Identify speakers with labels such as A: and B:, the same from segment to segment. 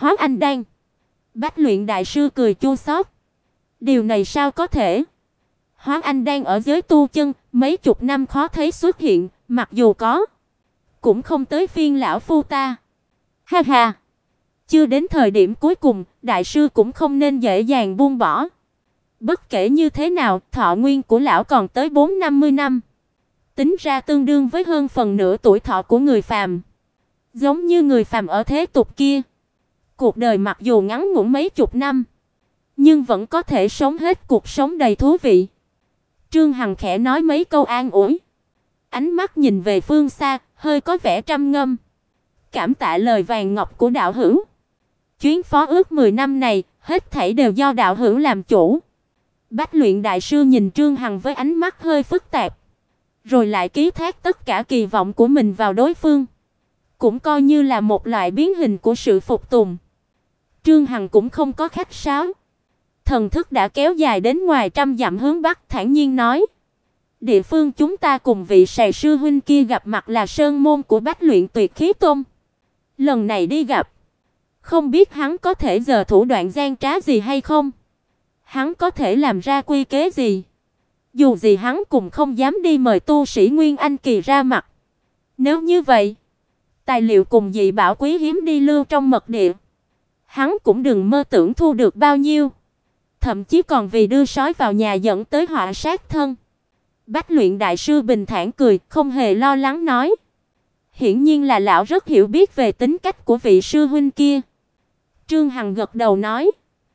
A: hóa anh đan. Bách luyện đại sư cười chua xót. Điều này sao có thể? Hóa anh đan ở giới tu chân, mấy chục năm khó thấy xuất hiện, mặc dù có, cũng không tới phiên lão phu ta. Ha ha. Chưa đến thời điểm cuối cùng, đại sư cũng không nên dễ dàng buông bỏ. Bất kể như thế nào, thọ nguyên của lão còn tới 450 năm. Tính ra tương đương với hơn phần nửa tuổi thọ của người phàm. Giống như người phàm ở thế tục kia, cuộc đời mặc dù ngắn ngủn mấy chục năm, nhưng vẫn có thể sống hết cuộc sống đầy thú vị. Trương Hằng khẽ nói mấy câu an ủi, ánh mắt nhìn về phương xa, hơi có vẻ trầm ngâm. Cảm tạ lời vàng ngọc của đạo hữu. Chuyến phó ước 10 năm này, hết thảy đều do đạo hữu làm chủ. Bách luyện đại sư nhìn Trương Hằng với ánh mắt hơi phức tạp, rồi lại ký thác tất cả kỳ vọng của mình vào đối phương, cũng coi như là một loại biến hình của sự phục tùng. Trương Hằng cũng không có khách sáo, thần thức đã kéo dài đến ngoài trăm dặm hướng bắc, thản nhiên nói: "Địa phương chúng ta cùng vị Sài sư huynh kia gặp mặt là sơn môn của Bách luyện Tuyệt Khí Tôn. Lần này đi gặp, không biết hắn có thể giở thủ đoạn gian trá gì hay không? Hắn có thể làm ra quy kế gì? Dù gì hắn cũng không dám đi mời tu sĩ Nguyên Anh kỳ ra mặt. Nếu như vậy, tài liệu cùng dị bảo quý hiếm đi lưu trong mật địa, hắn cũng đừng mơ tưởng thu được bao nhiêu, thậm chí còn vì đưa sói vào nhà dẫn tới họa sát thân." Bách luyện đại sư bình thản cười, không hề lo lắng nói: "Hiển nhiên là lão rất hiểu biết về tính cách của vị sư huynh kia." Trương Hằng gật đầu nói: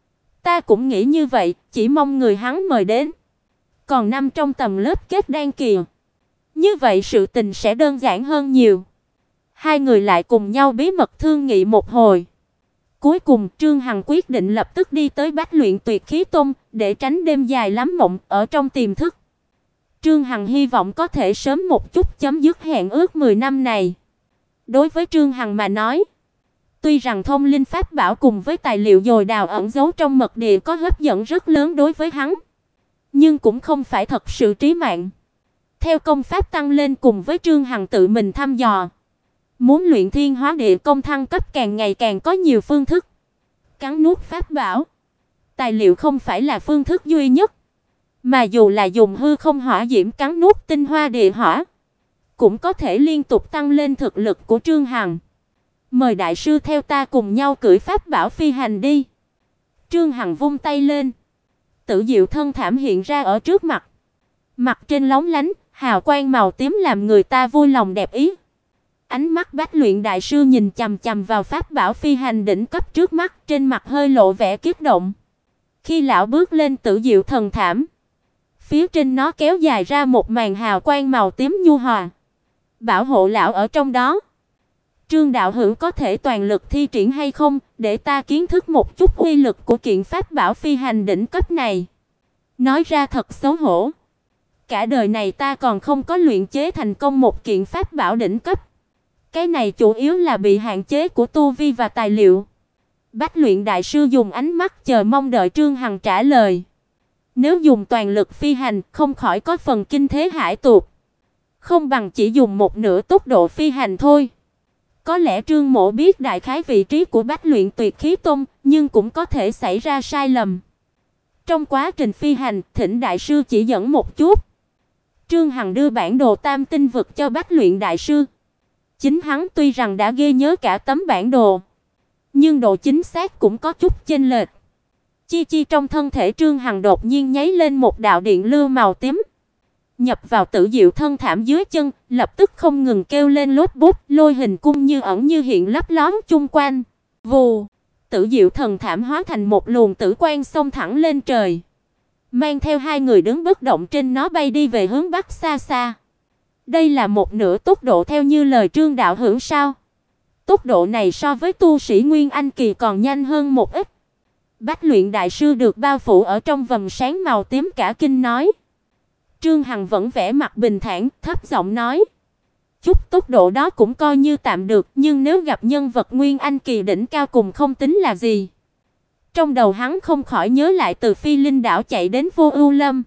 A: "Ta cũng nghĩ như vậy, chỉ mong người hắn mời đến còn nằm trong tầm lớp kết đan kỳ. Như vậy sự tình sẽ đơn giản hơn nhiều." Hai người lại cùng nhau bí mật thương nghị một hồi. Cuối cùng Trương Hằng quyết định lập tức đi tới Bách luyện Tuyệt Khí Tôn, để tránh đêm dài lắm mộng ở trong tiềm thức. Trương Hằng hy vọng có thể sớm một chút chấm dứt hẹn ước 10 năm này. Đối với Trương Hằng mà nói, tuy rằng thông linh pháp bảo cùng với tài liệu dồi dào ẩn giấu trong mật địa có hấp dẫn rất lớn đối với hắn, nhưng cũng không phải thật sự trí mạng. Theo công pháp tăng lên cùng với Trương Hằng tự mình thăm dò, muốn luyện thiên hóa địa công thăng cấp càng ngày càng có nhiều phương thức. Cắn nuốt pháp bảo, tài liệu không phải là phương thức duy nhất, mà dù là dùng hư không hỏa diễm cắn nuốt tinh hoa địa hỏa, cũng có thể liên tục tăng lên thực lực của Trương Hằng. "Mời đại sư theo ta cùng nhau cưỡi pháp bảo phi hành đi." Trương Hằng vung tay lên, Tử Diệu thân thảm hiện ra ở trước mặt. Mặt trên lóng lánh, hào quang màu tím làm người ta vui lòng đẹp ý. Ánh mắt Bách luyện đại sư nhìn chằm chằm vào pháp bảo phi hành đỉnh cấp trước mắt, trên mặt hơi lộ vẻ kích động. Khi lão bước lên Tử Diệu thần thảm, phía trên nó kéo dài ra một màn hào quang màu tím nhu hòa, bảo hộ lão ở trong đó. "Trương đạo hữu có thể toàn lực thi triển hay không, để ta kiến thức một chút uy lực của kiện pháp bảo phi hành đỉnh cấp này?" Nói ra thật xấu hổ, cả đời này ta còn không có luyện chế thành công một kiện pháp bảo đỉnh cấp. Cái này chủ yếu là bị hạn chế của tu vi và tài liệu. Bách luyện đại sư dùng ánh mắt chờ mong đợi Trương Hằng trả lời. Nếu dùng toàn lực phi hành, không khỏi có phần kinh thế hải tuột, không bằng chỉ dùng một nửa tốc độ phi hành thôi. Có lẽ Trương Mỗ biết đại khái vị trí của Bách luyện Tuyệt Khí Tôn, nhưng cũng có thể xảy ra sai lầm. Trong quá trình phi hành, thỉnh đại sư chỉ dẫn một chút. Trương Hằng đưa bản đồ Tam Tinh vực cho Bách luyện đại sư. Chính hắn tuy rằng đã ghi nhớ cả tấm bản đồ, nhưng độ chính xác cũng có chút chênh lệch. Chi chi trong thân thể Trương Hằng đột nhiên nháy lên một đạo điện lưu màu tím, nhập vào Tử Diệu thân thảm dưới chân, lập tức không ngừng kêu lên lốp bút, lôi hình cung như ẩn như hiện lấp lóm chung quanh. Vù, Tử Diệu thần thảm hóa thành một luồng tử quang xông thẳng lên trời, mang theo hai người đứng bất động trên nó bay đi về hướng bắc xa xa. Đây là một nửa tốc độ theo như lời Trương đạo hữu sao? Tốc độ này so với tu sĩ Nguyên Anh kỳ còn nhanh hơn một ít. Bách luyện đại sư được bao phủ ở trong vầng sáng màu tím cả kinh nói. Trương Hằng vẫn vẻ mặt bình thản, thấp giọng nói: "Chút tốc độ đó cũng coi như tạm được, nhưng nếu gặp nhân vật Nguyên Anh kỳ đỉnh cao cùng không tính là gì." Trong đầu hắn không khỏi nhớ lại từ Phi Linh đảo chạy đến Vô Ưu Lâm.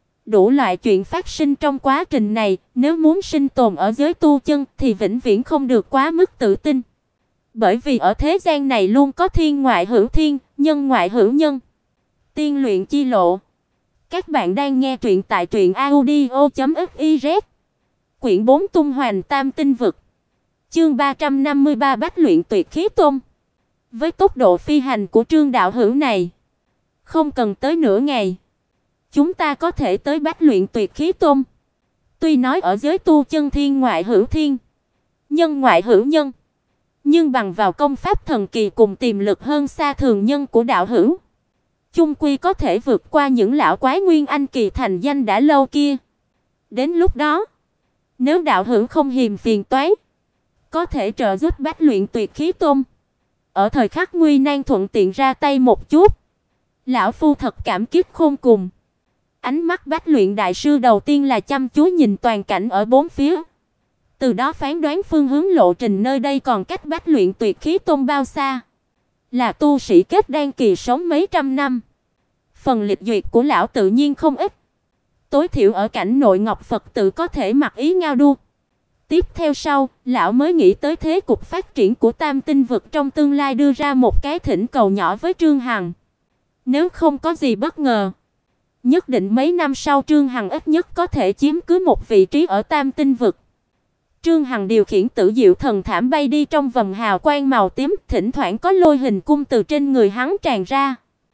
A: Đủ loại chuyện phát sinh trong quá trình này, nếu muốn sinh tồn ở giới tu chân thì vĩnh viễn không được quá mức tự tin. Bởi vì ở thế gian này luôn có thiên ngoại hữu thiên, nhân ngoại hữu nhân. Tiên luyện chi lộ. Các bạn đang nghe truyện tại truyệnaudio.fiz. Quyển 4 Tung Hoành Tam Tinh Vực. Chương 353 Bách luyện tuyệt khí tôn. Với tốc độ phi hành của Trương đạo hữu này, không cần tới nửa ngày, chúng ta có thể tới Bách luyện tuyệt khí tôn. Tuy nói ở giới tu chân thiên ngoại hữu thiên, nhân ngoại hữu nhân, nhưng bằng vào công pháp thần kỳ cùng tiềm lực hơn xa thường nhân của đạo hữu, chung quy có thể vượt qua những lão quái nguyên anh kỳ thành danh đã lâu kia. Đến lúc đó, nếu đạo hữu không hiềm phiền toái, có thể trợ giúp Bách luyện tuyệt khí tôn. Ở thời khắc nguy nan thuận tiện ra tay một chút, lão phu thật cảm kích khôn cùng. Ánh mắt Bách luyện đại sư đầu tiên là chăm chú nhìn toàn cảnh ở bốn phía, từ đó phán đoán phương hướng lộ trình nơi đây còn cách Bách luyện tuyệt khí tôn bao xa. Là tu sĩ kết đan kỳ sống mấy trăm năm, phần lịch duyệt của lão tự nhiên không ít. Tối thiểu ở cảnh nội Ngọc Phật tự có thể mặc ý ngao du. Tiếp theo sau, lão mới nghĩ tới thế cục phát triển của Tam Tinh vực trong tương lai, đưa ra một cái thỉnh cầu nhỏ với Trương Hằng. Nếu không có gì bất ngờ, nhất định mấy năm sau Trương Hằng ít nhất có thể chiếm cứ một vị trí ở Tam Tinh vực. Trương Hằng điều khiển Tử Diệu Thần Thảm bay đi trong vầng hào quang màu tím, thỉnh thoảng có lôi hình cung từ trên người hắn tràn ra,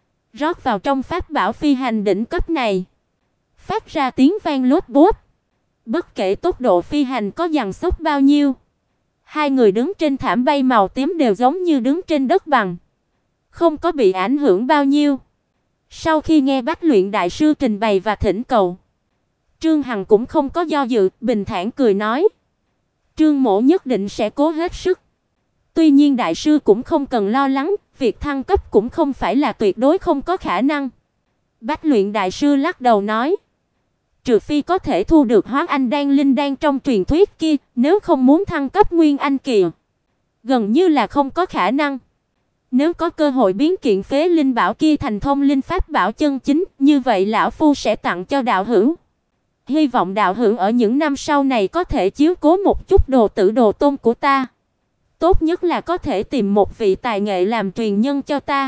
A: rót vào trong pháp bảo phi hành đỉnh cấp này, phát ra tiếng vang lốp bốp. Bất kể tốc độ phi hành có giằng xốc bao nhiêu, hai người đứng trên thảm bay màu tím đều giống như đứng trên đất bằng, không có bị ảnh hưởng bao nhiêu. Sau khi nghe Bách luyện đại sư trình bày và thỉnh cầu, Trương Hằng cũng không có do dự, bình thản cười nói: "Trương mỗ nhất định sẽ cố hết sức. Tuy nhiên đại sư cũng không cần lo lắng, việc thăng cấp cũng không phải là tuyệt đối không có khả năng." Bách luyện đại sư lắc đầu nói: "Trừ phi có thể thu được Hóa Anh đan linh đan trong truyền thuyết kia, nếu không muốn thăng cấp nguyên anh kỳ, gần như là không có khả năng. Nếu có cơ hội biến kiện phế linh bảo kia thành thông linh pháp bảo chân chính, như vậy lão phu sẽ tặng cho đạo hữu. Hy vọng đạo hữu ở những năm sau này có thể chiếu cố một chút đồ tử đồ tôn của ta. Tốt nhất là có thể tìm một vị tài nghệ làm truyền nhân cho ta.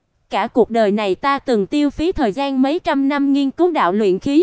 A: Cả cuộc đời này ta từng tiêu phí thời gian mấy trăm năm nghiên cứu đạo luyện khí,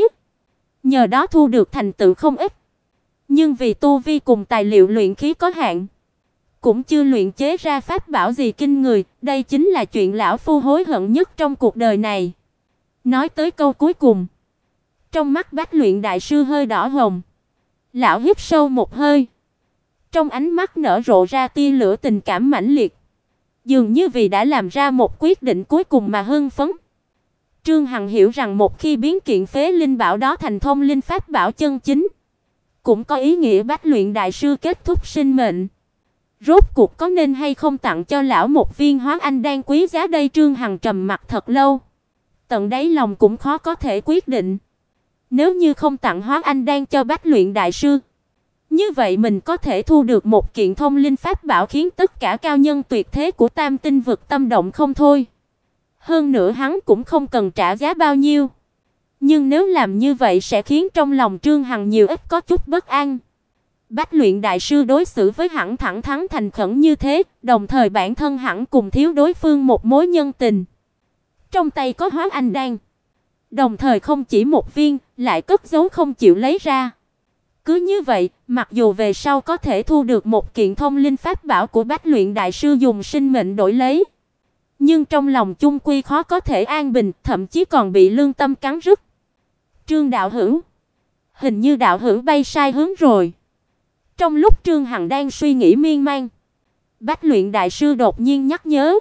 A: nhờ đó thu được thành tựu không ít. Nhưng vì tu vi cùng tài liệu luyện khí có hạn, cũng chưa luyện chế ra pháp bảo gì kinh người, đây chính là chuyện lão phu hối hận nhất trong cuộc đời này." Nói tới câu cuối cùng, trong mắt Bách luyện đại sư hơi đỏ hồng. Lão hít sâu một hơi, trong ánh mắt nở rộ ra tia lửa tình cảm mãnh liệt, dường như vì đã làm ra một quyết định cuối cùng mà hưng phấn. Trương Hằng hiểu rằng một khi biến kiện phế linh bảo đó thành thông linh pháp bảo chân chính, cũng có ý nghĩa Bách luyện đại sư kết thúc sinh mệnh. Rốt cuộc có nên hay không tặng cho lão một viên Hóa Anh đan quý giá đây? Trương Hằng trầm mặc thật lâu, tận đáy lòng cũng khó có thể quyết định. Nếu như không tặng Hóa Anh đan cho Bách luyện đại sư, như vậy mình có thể thu được một kiện thông linh pháp bảo khiến tất cả cao nhân tuyệt thế của Tam Tinh vực tâm động không thôi. Hơn nữa hắn cũng không cần trả giá bao nhiêu. Nhưng nếu làm như vậy sẽ khiến trong lòng Trương Hằng nhiều ít có chút bất an. Bách luyện đại sư đối xử với hắn thẳng thắn thành khẩn như thế, đồng thời bản thân hắn cùng thiếu đối phương một mối nhân tình. Trong tay có Hóa Anh đan, đồng thời không chỉ một viên, lại cất giấu không chịu lấy ra. Cứ như vậy, mặc dù về sau có thể thu được một kiện thông linh pháp bảo của Bách luyện đại sư dùng sinh mệnh đổi lấy, nhưng trong lòng chung quy khó có thể an bình, thậm chí còn bị lương tâm cắn rứt. "Trương đạo hữu, hình như đạo hữu bay sai hướng rồi." Trong lúc Trương Hằng đang suy nghĩ miên man, Bách luyện đại sư đột nhiên nhắc nhớ: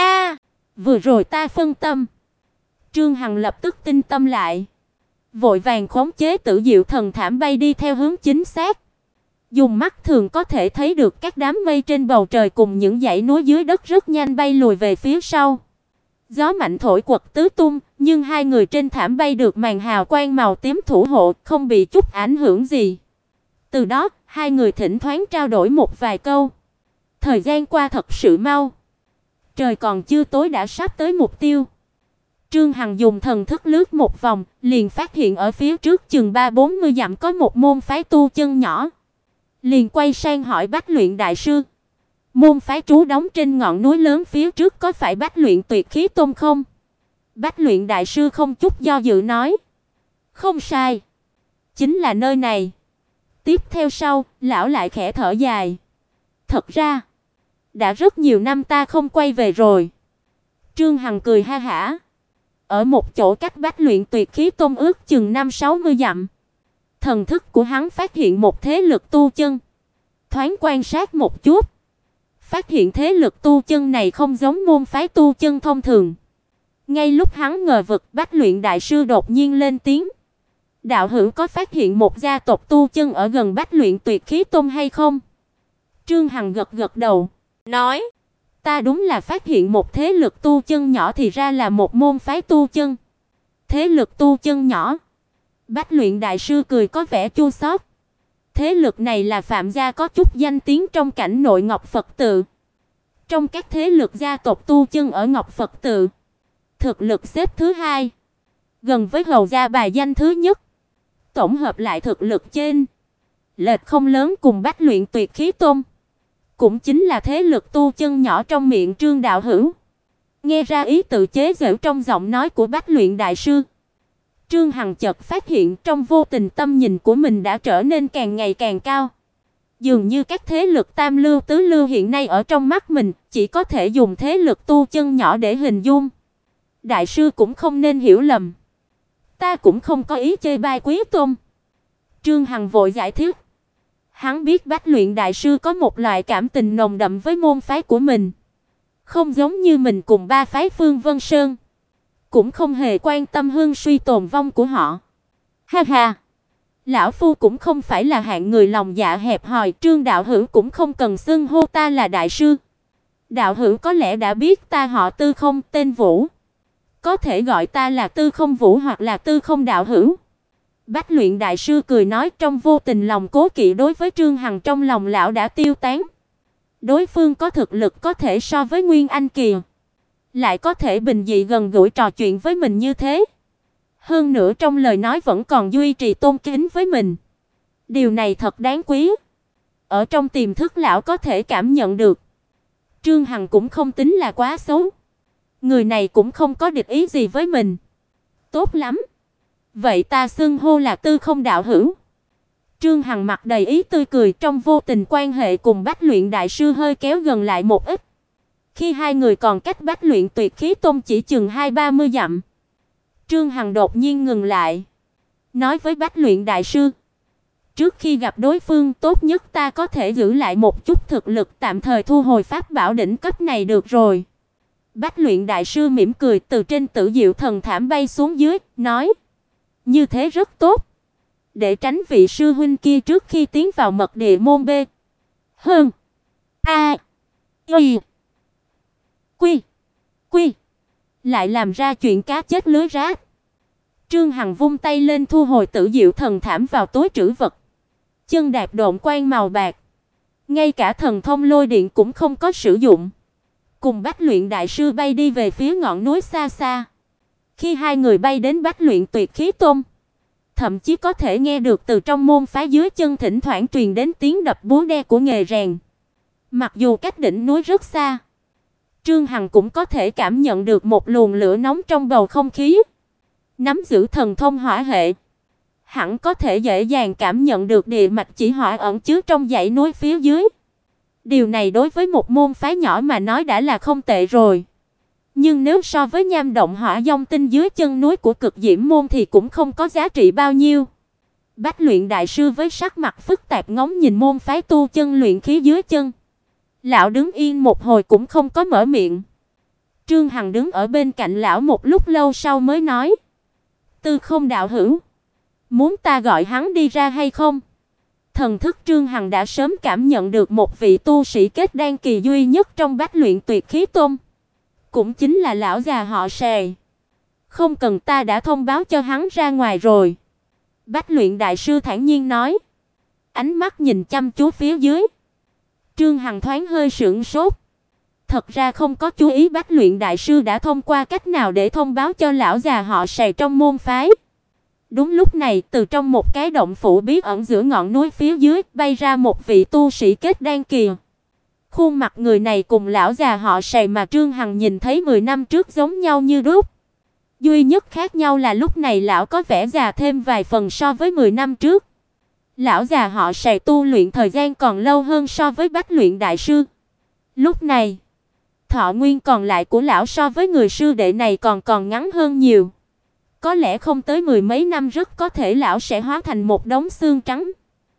A: vừa rồi ta phân tâm." Trương Hằng lập tức tinh tâm lại, vội vàng khống chế Tử Diệu Thần Thảm bay đi theo hướng chính xác. Dùng mắt thường có thể thấy được các đám mây trên bầu trời cùng những dãy núi dưới đất rất nhanh bay lùi về phía sau. Gió mạnh thổi quật tứ tung, nhưng hai người trên thảm bay được màn hào quang màu tím thủ hộ, không bị chút ảnh hưởng gì. Từ đó, hai người thỉnh thoảng trao đổi một vài câu. Thời gian qua thật sự mau. Trời còn chưa tối đã sắp tới mục tiêu. Trương Hằng dùng thần thức lướt một vòng, liền phát hiện ở phía trước chừng 30-40 dặm có một môn phái tu chân nhỏ. Liền quay sang hỏi Bách luyện đại sư: Môn phái trú đóng trên ngọn núi lớn phía trước có phải Bách Luyện Tuyệt Khí Tôn không? Bách Luyện đại sư không chút do dự nói. Không sai, chính là nơi này. Tiếp theo sau, lão lại khẽ thở dài. Thật ra, đã rất nhiều năm ta không quay về rồi. Trương Hằng cười ha hả. Ở một chỗ cách Bách Luyện Tuyệt Khí Tôn ước chừng 50-60 dặm. Thần thức của hắn phát hiện một thế lực tu chân. Thoáng quan sát một chút, phát hiện thế lực tu chân này không giống môn phái tu chân thông thường. Ngay lúc hắn ngờ vực, Bách Luyện đại sư đột nhiên lên tiếng. Đạo hữu có phát hiện một gia tộc tu chân ở gần Bách Luyện Tuyệt Khí Tôn hay không? Trương Hằng gật gật đầu, nói: Ta đúng là phát hiện một thế lực tu chân nhỏ, thì ra là một môn phái tu chân. Thế lực tu chân nhỏ? Bách Luyện đại sư cười có vẻ chua xót. Thế lực này là Phạm gia có chút danh tiếng trong cảnh nội Ngọc Phật tự. Trong các thế lực gia tộc tu chân ở Ngọc Phật tự, thực lực xếp thứ hai, gần với Hầu gia bài danh thứ nhất. Tổng hợp lại thực lực trên lệch không lớn cùng Bách Luyện Tuyệt Khí Tôn, cũng chính là thế lực tu chân nhỏ trong miệng Trương đạo hữu. Nghe ra ý tự chế giễu trong giọng nói của Bách Luyện đại sư, Trương Hằng chợt phát hiện trong vô tình tâm nhìn của mình đã trở nên càng ngày càng cao. Dường như các thế lực tam lưu tứ lưu hiện nay ở trong mắt mình chỉ có thể dùng thế lực tu chân nhỏ để hình dung. Đại sư cũng không nên hiểu lầm, ta cũng không có ý chê bai Quý Tôn. Trương Hằng vội giải thích. Hắn biết Bách Luyện đại sư có một loại cảm tình nồng đậm với môn phái của mình, không giống như mình cùng ba phái Phương Vân Sơn, cũng không hề quan tâm hưng suy tồn vong của họ. Ha ha, lão phu cũng không phải là hạng người lòng dạ hẹp hòi, Trương đạo hữu cũng không cần xưng hô ta là đại sư. Đạo hữu có lẽ đã biết ta họ Tư Không, tên Vũ, có thể gọi ta là Tư Không Vũ hoặc là Tư Không đạo hữu. Bách Luyện đại sư cười nói, trong vô tình lòng cố kỵ đối với Trương Hằng trong lòng lão đã tiêu tán. Đối phương có thực lực có thể so với Nguyên Anh kỳ, lại có thể bình dị gần gũi trò chuyện với mình như thế. Hơn nữa trong lời nói vẫn còn duy trì tôn kính với mình. Điều này thật đáng quý. Ở trong tiềm thức lão có thể cảm nhận được, Trương Hằng cũng không tính là quá xấu. Người này cũng không có địch ý gì với mình. Tốt lắm. Vậy ta xưng hô là Tư Không đạo hữu. Trương Hằng mặt đầy ý tươi cười, trong vô tình quan hệ cùng Bách Luyện đại sư hơi kéo gần lại một ít. Khi hai người còn cách Bách Luyện Tuyệt Khí Tôn chỉ chừng 20-30 dặm, Trương Hằng đột nhiên ngừng lại, nói với Bách Luyện đại sư: Trước khi gặp đối phương, tốt nhất ta có thể giữ lại một chút thực lực, tạm thời thu hồi pháp bảo đỉnh cấp này được rồi. Bách Luyện đại sư mỉm cười, từ trên Tử Diệu Thần Thảm bay xuống dưới, nói: Như thế rất tốt, để tránh vị sư huynh kia trước khi tiến vào mật địa môn B hơn A Y Quy Quy lại làm ra chuyện cá chết lưới rách. Trương Hằng vung tay lên thu hồi Tử Diệu Thần Thảm vào túi trữ vật, chân đạp độn quang màu bạc, ngay cả thần thông lôi điện cũng không có sử dụng, cùng Bách Luyện đại sư bay đi về phía ngọn núi xa xa. Khi hai người bay đến Bách Luyện Tuyệt Khí Tôn, thậm chí có thể nghe được từ trong môn phái dưới chân thỉnh thoảng truyền đến tiếng đập búa đe của nghề rèn. Mặc dù cách đỉnh núi rất xa, Trương Hằng cũng có thể cảm nhận được một luồng lửa nóng trong bầu không khí. Nắm giữ thần thông hỏa hệ, hẳn có thể dễ dàng cảm nhận được địa mạch chỉ hỏa ẩn chứa trong dãy núi phía dưới. Điều này đối với một môn phái nhỏ mà nói đã là không tệ rồi. Nhưng nếu so với nham động hỏa dông tinh dưới chân núi của Cực Diễm môn thì cũng không có giá trị bao nhiêu. Bách Luyện đại sư với sắc mặt phức tạp ngóng nhìn môn phái tu chân luyện khí dưới chân. Lão đứng yên một hồi cũng không có mở miệng. Trương Hằng đứng ở bên cạnh lão một lúc lâu sau mới nói: Tư Không đạo hữu, muốn ta gọi hắn đi ra hay không? Thần thức Trương Hằng đã sớm cảm nhận được một vị tu sĩ kết đan kỳ duy nhất trong Bách Luyện Tuyệt Khí Tôn, cũng chính là lão già họ Sề. Không cần, ta đã thông báo cho hắn ra ngoài rồi. Bách Luyện đại sư thản nhiên nói, ánh mắt nhìn chăm chú phía dưới. Trương Hằng thoáng hơi sững sốt. Thật ra không có chú ý Bách Luyện đại sư đã thông qua cách nào để thông báo cho lão già họ Sề trong môn phái. Đúng lúc này, từ trong một cái động phủ bí ẩn giữa ngọn núi phía dưới bay ra một vị tu sĩ kết đan kỳ. Khuôn mặt người này cùng lão già họ Sài mà Trương Hằng nhìn thấy 10 năm trước giống nhau như đúc. Duy nhất khác nhau là lúc này lão có vẻ già thêm vài phần so với 10 năm trước. Lão già họ Sài tu luyện thời gian còn lâu hơn so với Bách Luyện đại sư. Lúc này, thọ nguyên còn lại của lão so với người sư đệ này còn ngắn hơn nhiều. Có lẽ không tới 10 mấy năm rất có thể lão sẽ hóa thành một đống xương trắng,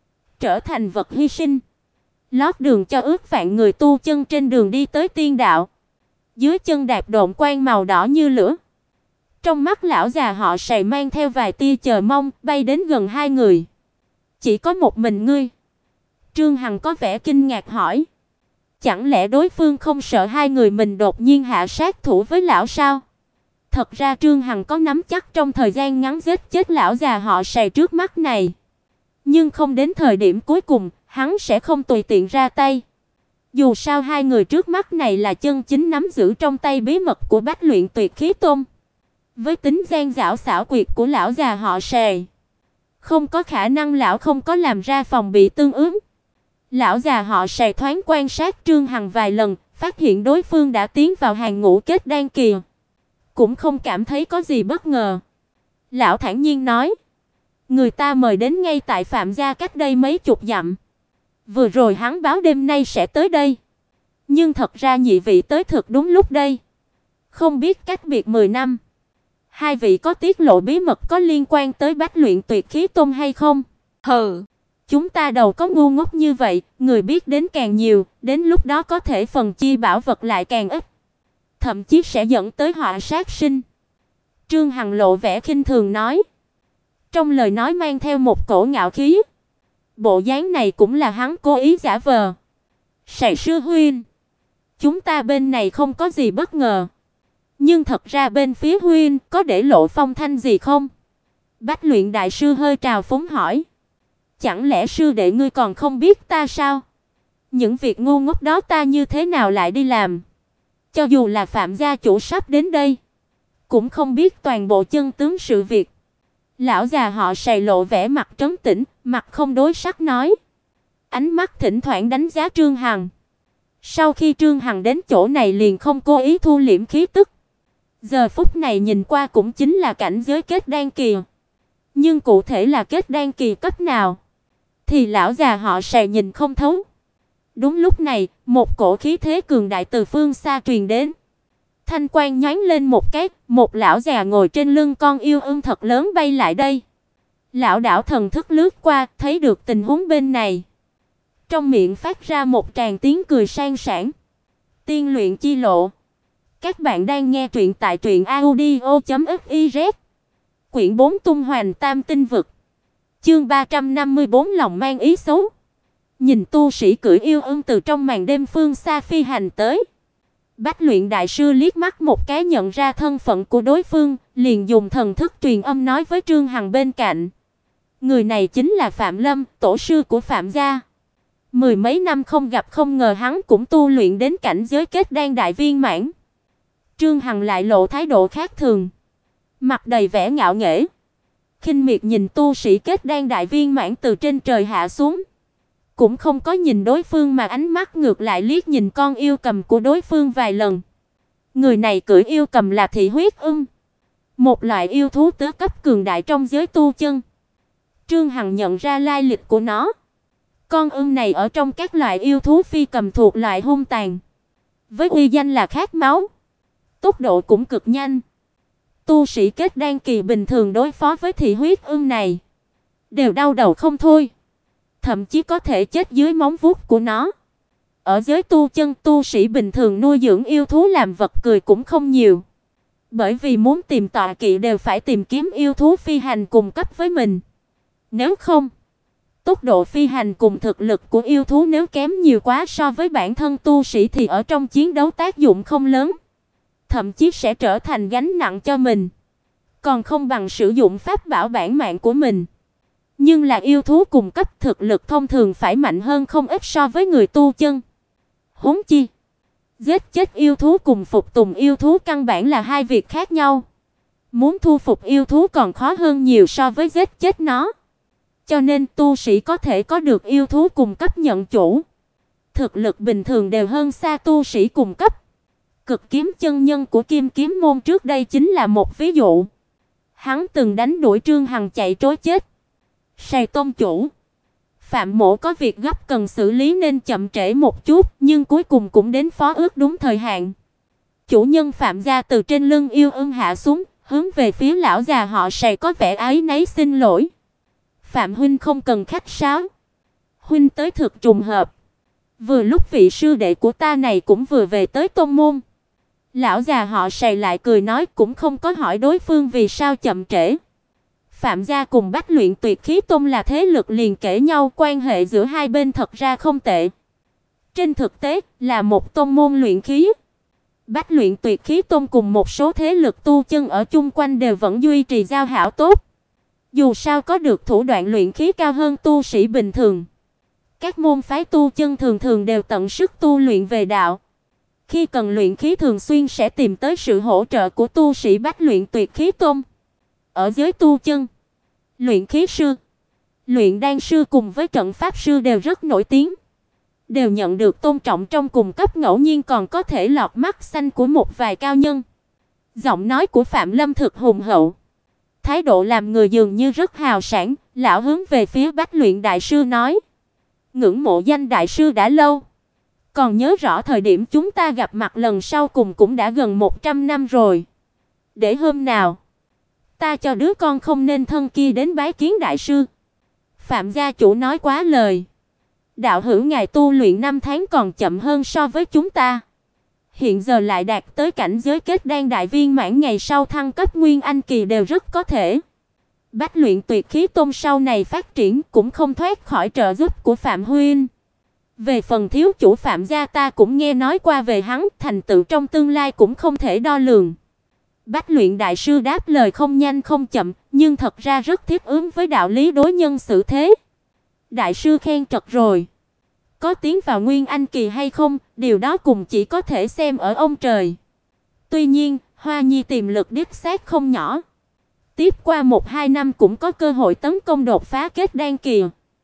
A: trở thành vật hy sinh, lót đường cho ước vạn người tu chân trên đường đi tới tiên đạo. Dưới chân đạp độn quang màu đỏ như lửa. Trong mắt lão già họ Sài mang theo vài tia chờ mong, bay đến gần hai người. Chỉ có một mình ngươi? Trương Hằng có vẻ kinh ngạc hỏi. Chẳng lẽ đối phương không sợ hai người mình đột nhiên hạ sát thủ với lão sao? Thật ra Trương Hằng có nắm chắc trong thời gian ngắn giết chết lão già họ Sài trước mắt này. Nhưng không đến thời điểm cuối cùng, hắn sẽ không tùy tiện ra tay. Dù sao hai người trước mắt này là chân chính nắm giữ trong tay bí mật của Bách Luyện Tuyệt Khí Tôn. Với tính gian dảo xảo quyệt của lão già họ Sài, không có khả năng lão không có làm ra phòng bị tương ứng. Lão già họ Sài thoáng quan sát Trương Hằng vài lần, phát hiện đối phương đã tiến vào hàng ngũ kết đan kỳ, cũng không cảm thấy có gì bất ngờ. Lão thản nhiên nói: "Người ta mời đến ngay tại Phạm gia cách đây mấy chục dặm. Vừa rồi hắn báo đêm nay sẽ tới đây, nhưng thật ra nhị vị tới thực đúng lúc đây. Không biết cách biệt 10 năm, hai vị có tiết lộ bí mật có liên quan tới Bách Luyện Tuyệt Khí Tôn hay không?" "Hừ, chúng ta đâu có ngu ngốc như vậy, người biết đến càng nhiều, đến lúc đó có thể phần chia bảo vật lại càng ít, thậm chí sẽ dẫn tới họa sát sinh." Trương Hằng lộ vẻ khinh thường nói. Trong lời nói mang theo một cổ ngạo khí. Bộ dáng này cũng là hắn cố ý giả vờ. "Sài sư huynh, chúng ta bên này không có gì bất ngờ, nhưng thật ra bên phía huynh có để lộ phong thanh gì không?" Bách Luyện đại sư hơi trào phúng hỏi. "Chẳng lẽ sư đệ ngươi còn không biết ta sao? Những việc ngu ngốc đó ta như thế nào lại đi làm? Cho dù là Phạm gia chủ sắp đến đây, cũng không biết toàn bộ chân tướng sự việc." Lão già họ Sài lộ vẻ mặt trấn tĩnh, mặt không đối sắc nói, ánh mắt thỉnh thoảng đánh giá Trương Hằng. Sau khi Trương Hằng đến chỗ này liền không cố ý thu liễm khí tức. Giờ phút này nhìn qua cũng chính là cảnh giới kết đan kỳ, nhưng cụ thể là kết đan kỳ cấp nào thì lão già họ Sài nhìn không thấu. Đúng lúc này, một cổ khí thế cường đại từ phương xa truyền đến. Thanh quang nhoáng lên một cái, một lão già ngồi trên lưng con yêu ưng thật lớn bay lại đây. Lão đảo thần thức lướt qua, thấy được tình huống bên này. Trong miệng phát ra một tràng tiếng cười sang sảng. Tiên luyện chi lộ. Các bạn đang nghe truyện tại truyệnaudio.fiz. Quyển 4 Tung Hoành Tam Tinh Vực. Chương 354 lòng mang ý xấu. Nhìn tu sĩ cưỡi yêu ưng từ trong màn đêm phương xa phi hành tới. Bách Luyện đại sư liếc mắt một cái nhận ra thân phận của đối phương, liền dùng thần thức truyền âm nói với Trương Hằng bên cạnh. Người này chính là Phạm Lâm, tổ sư của Phạm gia. 10 mấy năm không gặp, không ngờ hắn cũng tu luyện đến cảnh giới kết đan đại viên mãn. Trương Hằng lại lộ thái độ khác thường, mặt đầy vẻ ngạo nghễ, khinh miệt nhìn tu sĩ kết đan đại viên mãn từ trên trời hạ xuống. Cũng không có nhìn đối phương mà ánh mắt ngược lại liếc nhìn con yêu cầm của đối phương vài lần. Người này cưỡi yêu cầm là thị huyết ưng, một loại yêu thú tứ cấp cường đại trong giới tu chân. Trương Hằng nhận ra lai lịch của nó. Con ưng này ở trong các loại yêu thú phi cầm thuộc loại hung tàn, với uy danh là khát máu, tốc độ cũng cực nhanh. Tu sĩ kết đan kỳ bình thường đối phó với thị huyết ưng này đều đau đầu không thôi, thậm chí có thể chết dưới móng vuốt của nó. Ở giới tu chân, tu sĩ bình thường nuôi dưỡng yêu thú làm vật cười cũng không nhiều, bởi vì muốn tìm tọa kỵ đều phải tìm kiếm yêu thú phi hành cùng cấp với mình. Nếu không, tốc độ phi hành cùng thực lực của yêu thú nếu kém nhiều quá so với bản thân tu sĩ thì ở trong chiến đấu tác dụng không lớn, thậm chí sẽ trở thành gánh nặng cho mình, còn không bằng sử dụng pháp bảo bản mạng của mình. Nhưng là yêu thú cùng cấp, thực lực thông thường phải mạnh hơn không ít so với người tu chân. Huống chi, giết chết yêu thú cùng phục tùng yêu thú căn bản là hai việc khác nhau. Muốn thu phục yêu thú còn khó hơn nhiều so với giết chết nó. Cho nên tu sĩ có thể có được yêu thú cùng cấp nhận chủ, thực lực bình thường đều hơn xa tu sĩ cùng cấp. Cực kiếm chân nhân của Kim Kiếm môn trước đây chính là một ví dụ. Hắn từng đánh đuổi Trương Hằng chạy trối chết. Sài tông chủ, Phạm mỗ có việc gấp cần xử lý nên chậm trễ một chút, nhưng cuối cùng cũng đến phó ước đúng thời hạn. Chủ nhân Phạm gia từ trên lưng yêu ưng hạ xuống, hướng về phía lão già họ Sài có vẻ áy náy xin lỗi. Phạm huynh không cần khách sáo. Huynh tới thực trùng hợp. Vừa lúc vị sư đệ của ta này cũng vừa về tới tông môn. Lão già họ Sài lại cười nói, cũng không có hỏi đối phương vì sao chậm trễ. Phạm gia cùng Bách Luyện Tuyệt Khí Tông là thế lực liền kể nhau, quan hệ giữa hai bên thật ra không tệ. Trên thực tế là một tông môn luyện khí. Bách Luyện Tuyệt Khí Tông cùng một số thế lực tu chân ở chung quanh đều vẫn duy trì giao hảo tốt. Dù sao có được thủ đoạn luyện khí cao hơn tu sĩ bình thường. Các môn phái tu chân thường thường đều tận sức tu luyện về đạo. Khi cần luyện khí thường xuyên sẽ tìm tới sự hỗ trợ của tu sĩ Bách Luyện Tuyệt Khí Tông. Ở giới tu chân, luyện khí sư, luyện đan sư cùng với trận pháp sư đều rất nổi tiếng, đều nhận được tôn trọng trong cùng cấp, ngẫu nhiên còn có thể lọt mắt xanh của một vài cao nhân. Giọng nói của Phạm Lâm thực hùng hậu, thái độ làm người dường như rất hào sảng. Lão hướng về phía Bách Luyện đại sư nói: "Ngưỡng mộ danh đại sư đã lâu. Còn nhớ rõ thời điểm chúng ta gặp mặt lần sau cùng cũng đã gần 100 năm rồi. Để hôm nào ta cho đứa con không nên thân kia đến bái kiến đại sư." Phạm gia chủ nói quá lời. Đạo hữu ngài tu luyện 5 tháng còn chậm hơn so với chúng ta. Hiện giờ lại đạt tới cảnh giới kết đan đại viên mãn, ngày sau thăng cấp nguyên anh kỳ đều rất có thể. Bách Luyện Tuyệt Khí Tông sau này phát triển cũng không thoát khỏi trợ giúp của Phạm huynh. Về phần thiếu chủ Phạm gia ta cũng nghe nói qua về hắn, thành tựu trong tương lai cũng không thể đo lường. Bách Luyện đại sư đáp lời không nhanh không chậm, nhưng thật ra rất tiếp ứng với đạo lý đối nhân xử thế. Đại sư khen trật rồi. Có tiến vào nguyên anh kỳ hay không, điều đó cùng chỉ có thể xem ở ông trời. Tuy nhiên, Hoa Nhi tiềm lực đích xác không nhỏ. Tiếp qua 1-2 năm cũng có cơ hội tấn công đột phá kết đan kỳ.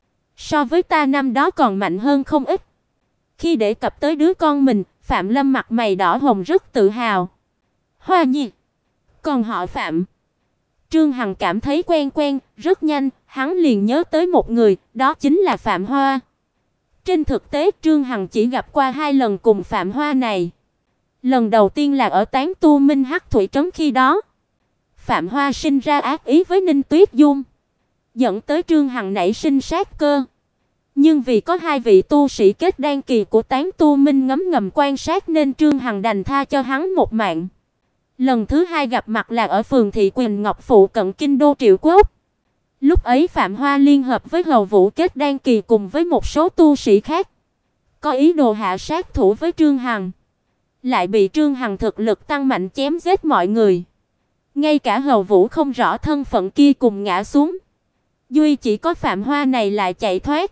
A: So với ta năm đó còn mạnh hơn không ít. Khi đề cập tới đứa con mình, Phạm Lâm mặt mày đỏ hồng rất tự hào. Hoa Nhi, còn họ Phạm. Trương Hằng cảm thấy quen quen, rất nhanh, hắn liền nhớ tới một người, đó chính là Phạm Hoa. Trên thực tế, Trương Hằng chỉ gặp qua 2 lần cùng Phạm Hoa này. Lần đầu tiên là ở Tán Tu Minh Hắc Thủy Trấn, khi đó Phạm Hoa sinh ra ác ý với Ninh Tuyết Dung, dẫn tới Trương Hằng nảy sinh sát cơ. Nhưng vì có 2 vị tu sĩ kết đan kỳ của Tán Tu Minh ngấm ngầm quan sát nên Trương Hằng đành tha cho hắn một mạng. Lần thứ 2 gặp mặt là ở phường Thị Quỳnh Ngọc phụ cận kinh đô Triệu Quốc. Lúc ấy Phạm Hoa liên hợp với Hầu Vũ kết đan kỳ cùng với một số tu sĩ khác, có ý đồ hạ sát thủ với Trương Hằng. Lại bị Trương Hằng thực lực tăng mạnh chém giết mọi người. Ngay cả Hầu Vũ không rõ thân phận kia cùng ngã xuống. Duy chỉ có Phạm Hoa này lại chạy thoát.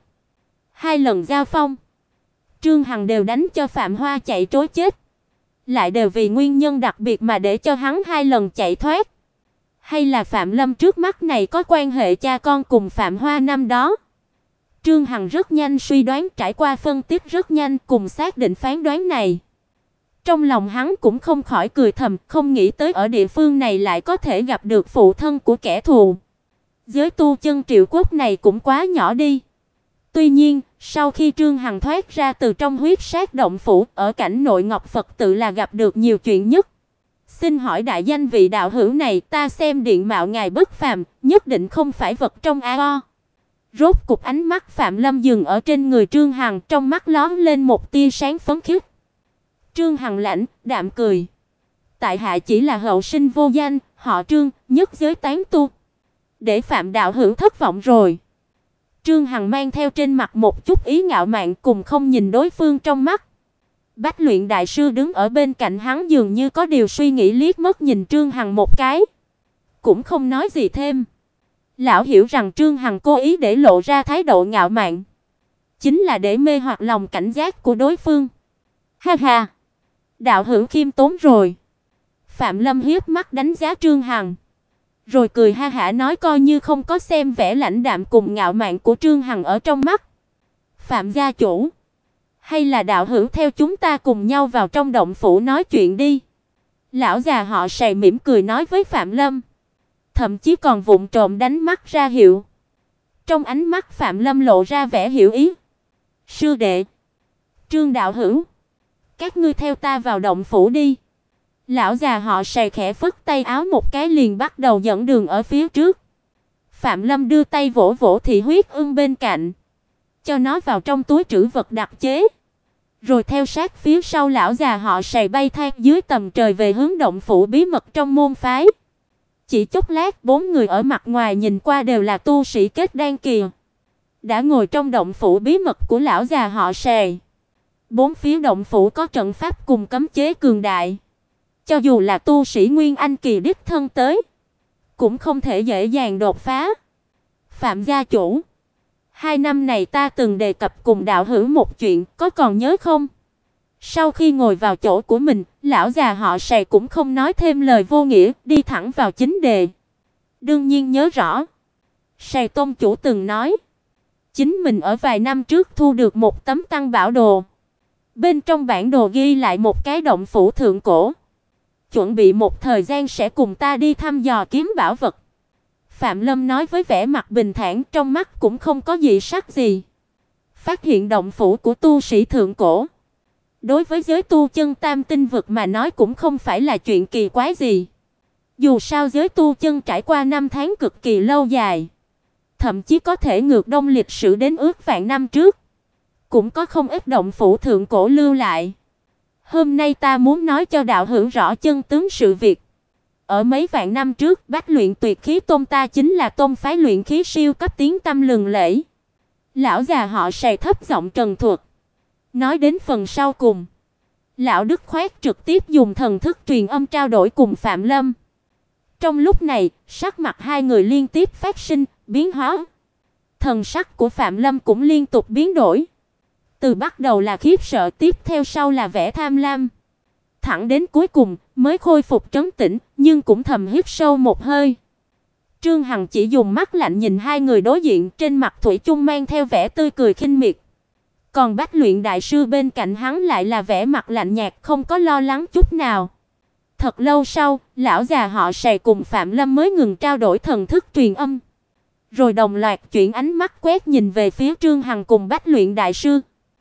A: 2 lần giao phong, Trương Hằng đều đánh cho Phạm Hoa chạy trối chết. Lại đều vì nguyên nhân đặc biệt mà để cho hắn 2 lần chạy thoát. Hay là Phạm Lâm trước mắt này có quan hệ cha con cùng Phạm Hoa năm đó? Trương Hằng rất nhanh suy đoán, trải qua phân tích rất nhanh cùng xác định phán đoán này. Trong lòng hắn cũng không khỏi cười thầm, không nghĩ tới ở địa phương này lại có thể gặp được phụ thân của kẻ thù. Giới tu chân Triệu Quốc này cũng quá nhỏ đi. Tuy nhiên, sau khi Trương Hằng thoát ra từ trong huyết sát động phủ, ở cảnh nội Ngọc Phật tự là gặp được nhiều chuyện nhất. Xin hỏi đại danh vị đạo hữu này, ta xem điện mạo ngài bất phàm, nhất định không phải vật trong ao. Rốt cục ánh mắt Phạm Lâm dừng ở trên người Trương Hằng, trong mắt lóe lên một tia sáng phấn khích. Trương Hằng lãnh đạm cười: "Tại hạ chỉ là hậu sinh vô danh, họ Trương, nhất giới tán tu. Để Phạm đạo hữu thất vọng rồi." Trương Hằng mang theo trên mặt một chút ý ngạo mạn, cùng không nhìn đối phương trong mắt. Bách Luyện đại sư đứng ở bên cạnh hắn dường như có điều suy nghĩ, liếc mắt nhìn Trương Hằng một cái, cũng không nói gì thêm. Lão hiểu rằng Trương Hằng cố ý để lộ ra thái độ ngạo mạn, chính là để mê hoặc lòng cảnh giác của đối phương. Ha ha, đạo hữu khiêm tốn rồi. Phạm Lâm hiếp mắt đánh giá Trương Hằng, rồi cười ha hả nói, coi như không có xem vẻ lãnh đạm cùng ngạo mạn của Trương Hằng ở trong mắt. Phạm gia chủ, Hay là đạo hữu theo chúng ta cùng nhau vào trong động phủ nói chuyện đi." Lão già họ Sài mỉm cười nói với Phạm Lâm, thậm chí còn vụng trộm đánh mắt ra hiệu. Trong ánh mắt Phạm Lâm lộ ra vẻ hiểu ý. "Sư đệ, Trương đạo hữu, các ngươi theo ta vào động phủ đi." Lão già họ Sài khẽ phất tay áo một cái liền bắt đầu dẫn đường ở phía trước. Phạm Lâm đưa tay vỗ vỗ thị huyết ưng bên cạnh, cho nó vào trong túi trữ vật đặc chế, rồi theo sát phía sau lão già họ Sài bay thang dưới tầm trời về hướng động phủ bí mật trong môn phái. Chỉ chốc lát, 4 người ở mặt ngoài nhìn qua đều là tu sĩ kết đan kỳ, đã ngồi trong động phủ bí mật của lão già họ Sài. Bốn phía động phủ có trận pháp cùng cấm chế cường đại, cho dù là tu sĩ nguyên anh kỳ đích thân tới, cũng không thể dễ dàng đột phá. "Phạm gia chủ, 2 năm này ta từng đề cập cùng đạo hữu một chuyện, có còn nhớ không?" Sau khi ngồi vào chỗ của mình, lão già họ Sài cũng không nói thêm lời vô nghĩa, đi thẳng vào chính đề. "Đương nhiên nhớ rõ. Sài tôn chủ từng nói, chính mình ở vài năm trước thu được một tấm tăng bảo đồ. Bên trong bản đồ ghi lại một cái động phủ thượng cổ. Chuẩn bị một thời gian sẽ cùng ta đi thăm dò kiếm bảo vật." Phạm Lâm nói với vẻ mặt bình thản, trong mắt cũng không có dị sắc gì. Phát hiện động phủ của tu sĩ thượng cổ, đối với giới tu chân tam tinh vực mà nói cũng không phải là chuyện kỳ quái gì. Dù sao giới tu chân trải qua 5 tháng cực kỳ lâu dài, thậm chí có thể ngược đông lịch sử đến ước vạn năm trước, cũng có không ít động phủ thượng cổ lưu lại. Hôm nay ta muốn nói cho đạo hữu rõ chân tướng sự việc. Ở mấy vạn năm trước, Bách Luyện Tuyệt Khí Tôn ta chính là tôn phái luyện khí siêu cấp tiếng tăm lừng lẫy. Lão già họ Sài thấp giọng trần thuật. Nói đến phần sau cùng, lão Đức Khoát trực tiếp dùng thần thức truyền âm trao đổi cùng Phạm Lâm. Trong lúc này, sắc mặt hai người liên tiếp phát sinh biến hóa. Thần sắc của Phạm Lâm cũng liên tục biến đổi. Từ bắt đầu là khiếp sợ, tiếp theo sau là vẻ tham lam, thẳng đến cuối cùng mới khôi phục trấn tĩnh, nhưng cũng thầm hít sâu một hơi. Trương Hằng chỉ dùng mắt lạnh nhìn hai người đối diện, trên mặt thủy chung mang theo vẻ tươi cười khinh miệt. Còn Bách Luyện đại sư bên cạnh hắn lại là vẻ mặt lạnh nhạt, không có lo lắng chút nào. Thật lâu sau, lão già họ Sài cùng Phạm Lâm mới ngừng trao đổi thần thức truyền âm, rồi đồng loạt chuyển ánh mắt quét nhìn về phía Trương Hằng cùng Bách Luyện đại sư,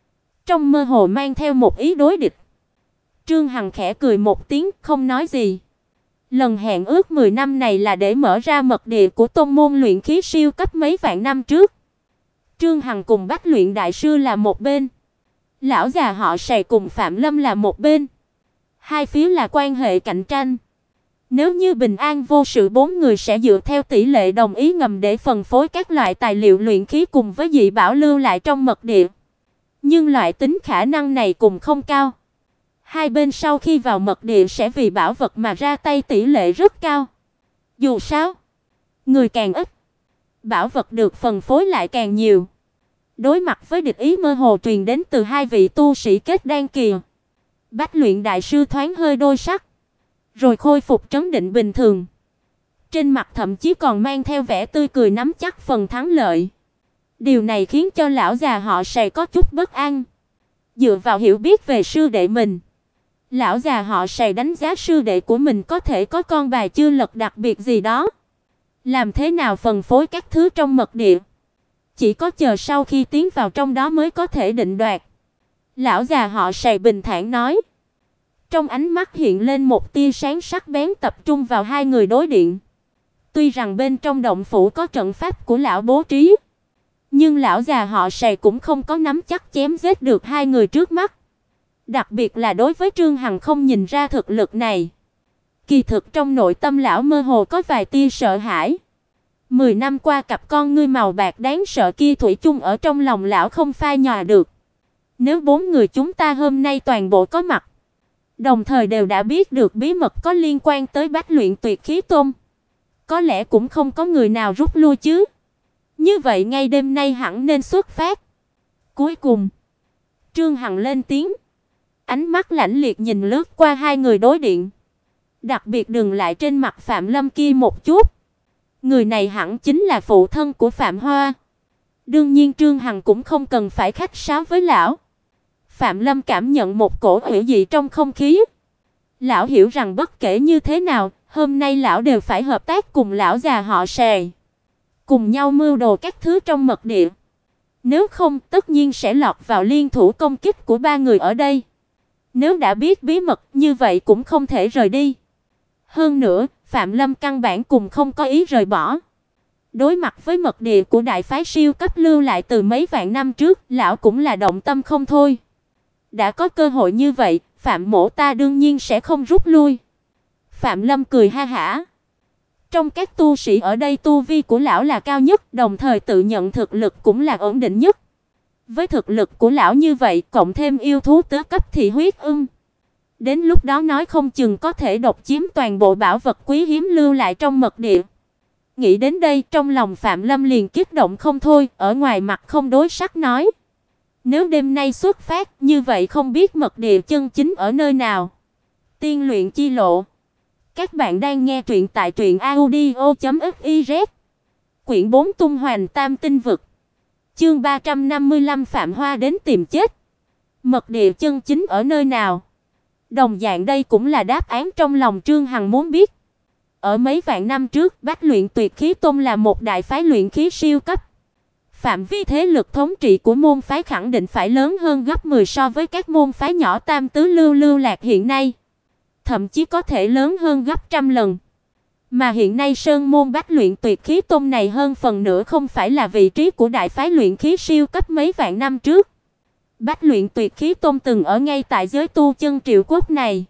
A: trong mơ hồ mang theo một ý đối địch. Trương Hằng khẽ cười một tiếng, không nói gì. Lần hẹn ước 10 năm này là để mở ra mật địa của tôn môn luyện khí siêu cấp mấy vạn năm trước. Trương Hằng cùng Bách Luyện đại sư là một bên, lão già họ Sài cùng Phạm Lâm là một bên. Hai phía là quan hệ cạnh tranh. Nếu như bình an vô sự, 4 người sẽ dựa theo tỷ lệ đồng ý ngầm để phân phối các loại tài liệu luyện khí cùng với dị bảo lưu lại trong mật địa. Nhưng loại tính khả năng này cũng không cao. Hai bên sau khi vào mật địa sẽ vì bảo vật mà ra tay tỷ lệ rất cao. Dù sao, người càng ít, bảo vật được phân phối lại càng nhiều. Đối mặt với địch ý mơ hồ truyền đến từ hai vị tu sĩ kết đan kỳ, Bách Luyện đại sư thoáng hơi đôi sắc, rồi khôi phục trấn định bình thường. Trên mặt thậm chí còn mang theo vẻ tươi cười nắm chắc phần thắng lợi. Điều này khiến cho lão già họ Sài có chút bất an. Dựa vào hiểu biết về sư đệ mình, lão già họ Sài đánh giá sư đệ của mình có thể có con bài chưa lật đặc biệt gì đó. Làm thế nào phân phối các thứ trong mật địa, chỉ có chờ sau khi tiến vào trong đó mới có thể định đoạt. Lão già họ Sài bình thản nói. Trong ánh mắt hiện lên một tia sáng sắc bén tập trung vào hai người đối diện. Tuy rằng bên trong động phủ có trận pháp của lão bố trí, nhưng lão già họ Sài cũng không có nắm chắc chém giết được hai người trước mắt. Đặc biệt là đối với Trương Hằng không nhìn ra thực lực này. Kỳ thực trong nội tâm lão mơ hồ có vài tia sợ hãi. 10 năm qua cặp con ngươi màu bạc đáng sợ kia thủy chung ở trong lòng lão không phai nhòa được. Nếu 4 người chúng ta hôm nay toàn bộ có mặt, đồng thời đều đã biết được bí mật có liên quan tới Bách Luyện Tuyệt Khí Tôn, có lẽ cũng không có người nào rút lui chứ. Như vậy ngay đêm nay hẳn nên xuất phát. Cuối cùng, Trương Hằng lên tiếng, ánh mắt lãnh liệt nhìn lướt qua hai người đối diện, đặc biệt dừng lại trên mặt Phạm Lâm kia một chút. Người này hẳn chính là phụ thân của Phạm Hoa. Đương nhiên Trương Hằng cũng không cần phải khách sáo với lão. Phạm Lâm cảm nhận một cổ hủy dị trong không khí. Lão hiểu rằng bất kể như thế nào, hôm nay lão đều phải hợp tác cùng lão già họ Sài, cùng nhau mưu đồ các thứ trong mật địa. Nếu không, tất nhiên sẽ lọt vào liên thủ công kích của ba người ở đây. Nếu đã biết bí mật như vậy cũng không thể rời đi. Hơn nữa, Phạm Lâm căn bản cùng không có ý rời bỏ. Đối mặt với mật địa của đại phái siêu cấp lưu lại từ mấy vạn năm trước, lão cũng là động tâm không thôi. Đã có cơ hội như vậy, Phạm mỗ ta đương nhiên sẽ không rút lui. Phạm Lâm cười ha hả. Trong các tu sĩ ở đây tu vi của lão là cao nhất, đồng thời tự nhận thực lực cũng là ổn định nhất. Với thực lực của lão như vậy, cộng thêm yêu thú tứ cấp thì huyết ưng, đến lúc đó nói không chừng có thể độc chiếm toàn bộ bảo vật quý hiếm lưu lại trong mật địa. Nghĩ đến đây, trong lòng Phạm Lâm liền kích động không thôi, ở ngoài mặt không đối sắc nói: nếu đêm nay xuất phát, như vậy không biết mật địa chân chính ở nơi nào. Tiên luyện chi lộ. Các bạn đang nghe truyện tại truyệnaudio.fiz. Quyển 4 Tung Hoành Tam Tinh Vực. Chương 355 Phạm Hoa đến tìm chết. Mật địa chân chính ở nơi nào? Đồng dạng đây cũng là đáp án trong lòng Trương Hằng muốn biết. Ở mấy vạn năm trước, Bách Luyện Tuyệt Khí Tông là một đại phái luyện khí siêu cấp. Phạm vi thế lực thống trị của môn phái khẳng định phải lớn hơn gấp 10 so với các môn phái nhỏ tam tứ lưu lạc hiện nay, thậm chí có thể lớn hơn gấp trăm lần. Mà hiện nay sơn môn Bách Luyện Tuyệt Khí Tông này hơn phần nữa không phải là vị trí của đại phái luyện khí siêu cấp mấy vạn năm trước. Bách Luyện Tuyệt Khí Tông từng ở ngay tại giới tu chân Triệu Quốc này.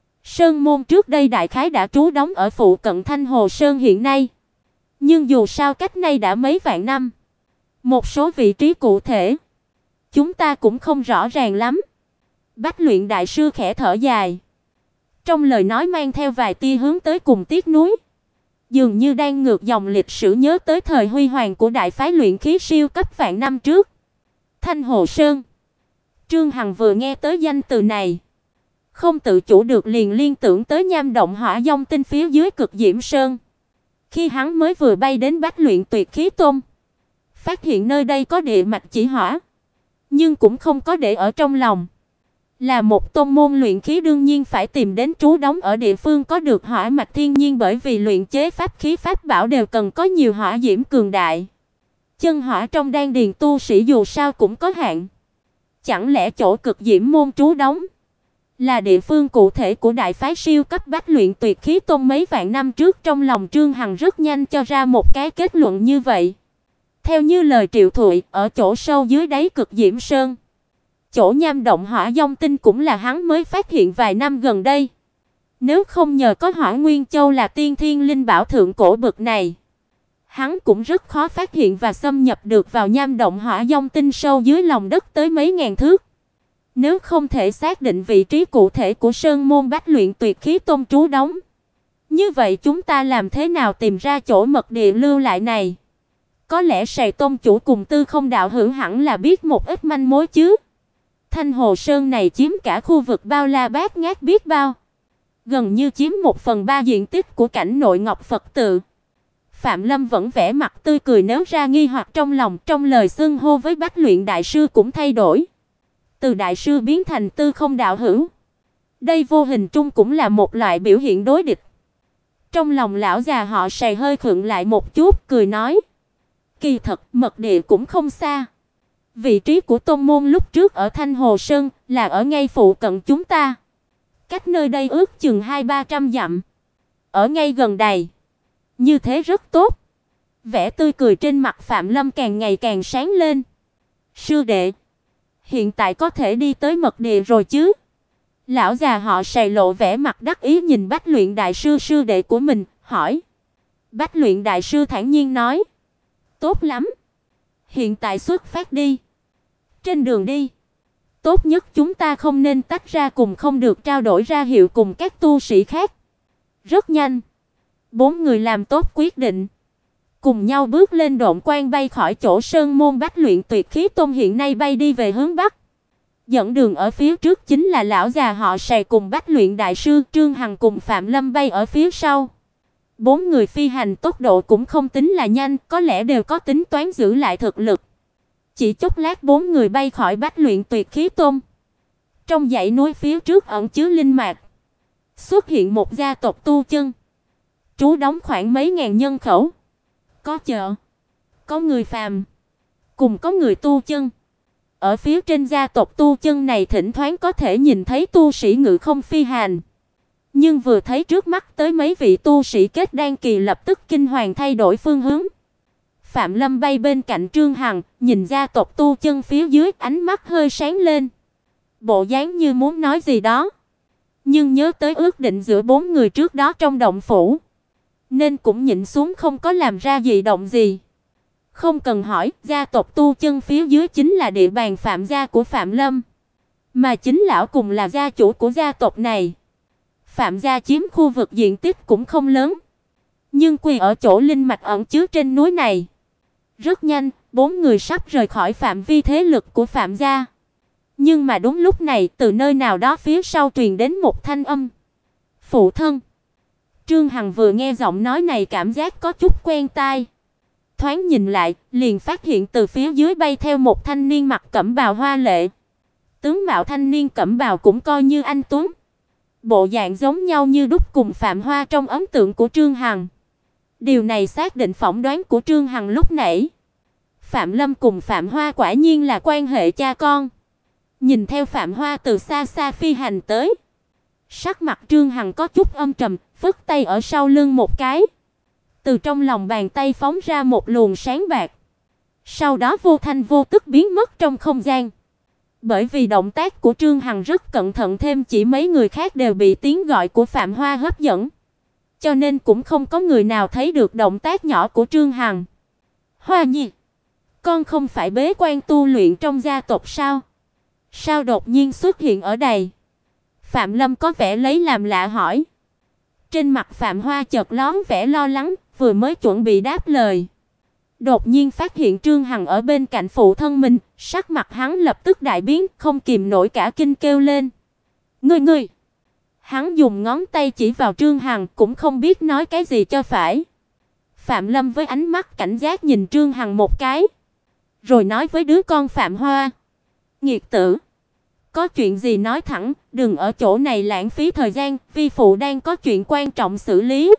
A: Sơn môn trước đây đại khái đã trú đóng ở phụ cận Thanh Hồ Sơn hiện nay. Nhưng dù sao cách nay đã mấy vạn năm, một số vị trí cụ thể chúng ta cũng không rõ ràng lắm. Bách Luyện đại sư khẽ thở dài, trong lời nói mang theo vài tia hướng tới cùng tiếc nuối, dường như đang ngược dòng lịch sử nhớ tới thời huy hoàng của đại phái luyện khí siêu cấp vạn năm trước. Thanh Hồ Sơn. Trương Hằng vừa nghe tới danh từ này, không tự chủ được liền liên tưởng tới nham động hỏa vong tinh phía dưới Cực Diễm Sơn. Khi hắn mới vừa bay đến Bách Luyện Tuyệt Khí Tông, phát hiện nơi đây có địa mạch chỉ hỏa, nhưng cũng không có để ở trong lòng. Là một tông môn luyện khí đương nhiên phải tìm đến trú đóng ở địa phương có được hỏa mạch thiên nhiên, bởi vì luyện chế pháp khí pháp bảo đều cần có nhiều hỏa diễm cường đại. Chân hỏa trong đan điền tu sĩ dù sao cũng có hạn. Chẳng lẽ chỗ Cực Diễm môn trú đóng là địa phương cụ thể của đại phái siêu cấp Bách Luyện Tuyệt Khí Tông mấy vạn năm trước? Trong lòng Trương Hằng rất nhanh cho ra một cái kết luận như vậy. Theo như lời Triệu Thụy, ở chỗ sâu dưới đáy Cực Diễm Sơn, chỗ nham động hỏa vong tinh cũng là hắn mới phát hiện vài năm gần đây. Nếu không nhờ có Hỏa Nguyên Châu là tiên thiên linh bảo thượng cổ bậc này, hắn cũng rất khó phát hiện và xâm nhập được vào nham động hỏa vong tinh sâu dưới lòng đất tới mấy ngàn thước. Nếu không thể xác định vị trí cụ thể của sơn môn Bách Luyện Tuyệt Khí Tông trú đóng, như vậy chúng ta làm thế nào tìm ra chỗ mật địa lưu lại này? Có lẽ Sài Tông chủ cùng Tư Không đạo hữu hẳn là biết một ít manh mối chứ. Thanh Hồ Sơn này chiếm cả khu vực bao la bát ngát biết bao, gần như chiếm 1/3 diện tích của cảnh nội Ngọc Phật tự. Phạm Lâm vẫn vẻ mặt tươi cười nếu ra nghi hoặc trong lòng, trong lời xưng hô với Bách Luyện đại sư cũng thay đổi, từ đại sư biến thành Tư Không đạo hữu. Đây vô hình trung cũng là một loại biểu hiện đối địch. Trong lòng lão già họ Sài hơi khựng lại một chút, cười nói: kỳ thật mật địa cũng không xa. Vị trí của tông môn lúc trước ở Thanh Hồ Sơn là ở ngay phụ cận chúng ta, cách nơi đây ước chừng 200-300 dặm, ở ngay gần đây. Như thế rất tốt. Vẻ tươi cười trên mặt Phạm Lâm càng ngày càng sáng lên. Sư đệ, hiện tại có thể đi tới mật địa rồi chứ? Lão già họ Sài lộ vẻ mặt đắc ý nhìn Bách Luyện đại sư sư đệ của mình, hỏi. Bách Luyện đại sư thản nhiên nói: tốt lắm, hiện tại xuất phát đi. Trên đường đi, tốt nhất chúng ta không nên tách ra, cùng không được trao đổi ra hiệu cùng các tu sĩ khác. Rất nhanh, 4 người làm tốt quyết định, cùng nhau bước lên độn quang bay khỏi chỗ sơn môn Bách Luyện Tuyệt Khí Tông hiện nay, bay đi về hướng bắc. Dẫn đường ở phía trước chính là lão già họ Sài cùng Bách Luyện đại sư. Trương Hằng cùng Phạm Lâm bay ở phía sau. 4 người phi hành tốc độ cũng không tính là nhanh, có lẽ đều có tính toán giữ lại thực lực. Chỉ chốc lát 4 người bay khỏi Bách Luyện Tuyệt Khí Tông, Trong dãy núi phía trước ẩn chứa linh mạch, xuất hiện một gia tộc tu chân, trú đóng khoảng mấy ngàn nhân khẩu. Có chợ, có người phàm, cùng có người tu chân. Ở phía trên gia tộc tu chân này thỉnh thoảng có thể nhìn thấy tu sĩ ngự không phi hành. Nhưng vừa thấy trước mắt tới mấy vị tu sĩ kết đan kỳ lập tức kinh hoàng thay đổi phương hướng. Phạm Lâm bay bên cạnh Trương Hằng, nhìn gia tộc tu chân phía dưới, ánh mắt hơi sáng lên. Bộ dáng như muốn nói gì đó, nhưng nhớ tới ước định giữa bốn người trước đó trong động phủ, nên cũng nhịn xuống không có làm ra dị động gì. Không cần hỏi, gia tộc tu chân phía dưới chính là địa bàn Phạm gia của Phạm Lâm, mà chính lão cùng là gia chủ của gia tộc này. Phạm gia chiếm khu vực diện tích cũng không lớn, nhưng quy ở chỗ linh mạch ẩn chứa trên núi này. Rất nhanh, bốn người sắp rời khỏi phạm vi thế lực của Phạm gia. Nhưng mà đúng lúc này, từ nơi nào đó phía sau truyền đến một thanh âm. Phụ thân. Trương Hằng vừa nghe giọng nói này cảm giác có chút quen tai. Thoáng nhìn lại, liền phát hiện từ phía dưới bay theo một thanh niên mặc cẩm bào hoa lệ. Tướng mạo thanh niên cẩm bào cũng coi như anh tuấn. Bộ dạng giống nhau như đúc cùng Phạm Hoa trong ấn tượng của Trương Hằng. Điều này xác định phỏng đoán của Trương Hằng lúc nãy. Phạm Lâm cùng Phạm Hoa quả nhiên là quan hệ cha con. Nhìn theo Phạm Hoa từ xa xa phi hành tới, sắc mặt Trương Hằng có chút âm trầm, phất tay ở sau lưng một cái. Từ trong lòng bàn tay phóng ra một luồng sáng bạc. Sau đó vô thanh vô tức biến mất trong không gian. Bởi vì động tác của Trương Hằng rất cẩn thận, thêm chỉ mấy người khác đều bị tiếng gọi của Phạm Hoa hấp dẫn, cho nên cũng không có người nào thấy được động tác nhỏ của Trương Hằng. Hoa Nhi, con không phải bế quan tu luyện trong gia tộc sao? Sao đột nhiên xuất hiện ở đây? Phạm Lâm có vẻ lấy làm lạ hỏi. Trên mặt Phạm Hoa chợt lóe vẻ lo lắng, vừa mới chuẩn bị đáp lời, đột nhiên phát hiện Trương Hằng ở bên cạnh phụ thân mình, sắc mặt hắn lập tức đại biến, không kìm nổi cả kinh kêu lên. Ngươi! Hắn dùng ngón tay chỉ vào Trương Hằng, cũng không biết nói cái gì cho phải. Phạm Lâm với ánh mắt cảnh giác nhìn Trương Hằng một cái, rồi nói với đứa con Phạm Hoa. Nghiệt tử! Có chuyện gì nói thẳng, đừng ở chỗ này lãng phí thời gian, vi phụ đang có chuyện quan trọng xử lý.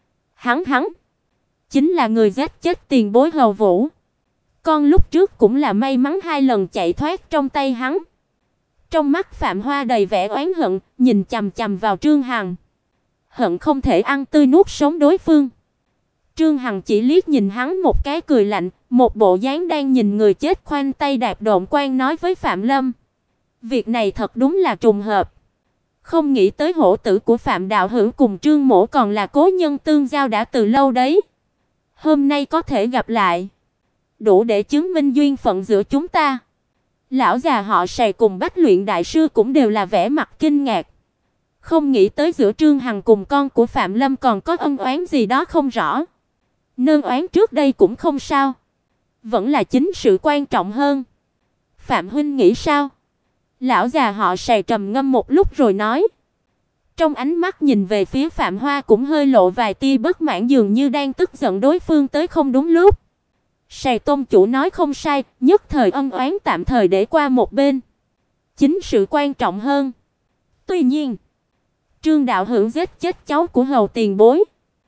A: Hắn chính là người giết chết tiền bối Hầu Vũ. Con lúc trước cũng là may mắn 2 lần chạy thoát trong tay hắn. Trong mắt Phạm Hoa đầy vẻ oán hận, nhìn chằm chằm vào Trương Hằng, hận không thể ăn tươi nuốt sống đối phương. Trương Hằng chỉ liếc nhìn hắn một cái cười lạnh, một bộ dáng đang nhìn người chết khoanh tay đạp độn quan nói với Phạm Lâm. Việc này thật đúng là trùng hợp. Không nghĩ tới hổ tử của Phạm đạo hữu cùng Trương mỗ còn là cố nhân tương giao đã từ lâu đấy. Hôm nay có thể gặp lại, đủ để chứng minh duyên phận giữa chúng ta. Lão già họ Sài cùng Bách Luyện đại sư cũng đều là vẻ mặt kinh ngạc. Không nghĩ tới giữa Trương Hằng cùng con của Phạm Lâm còn có ân oán gì đó không rõ. Nơn oán trước đây cũng không sao, vẫn là chính sự quan trọng hơn. Phạm huynh nghĩ sao? Lão già họ Sài trầm ngâm một lúc rồi nói. Trong ánh mắt nhìn về phía Phạm Hoa cũng hơi lộ vài tia bất mãn, dường như đang tức giận đối phương tới không đúng lúc. Sài tôn chủ nói không sai, nhất thời ân oán tạm thời để qua một bên, chính sự quan trọng hơn. Tuy nhiên, Trương đạo hữu giết chết cháu của Hầu tiền bối,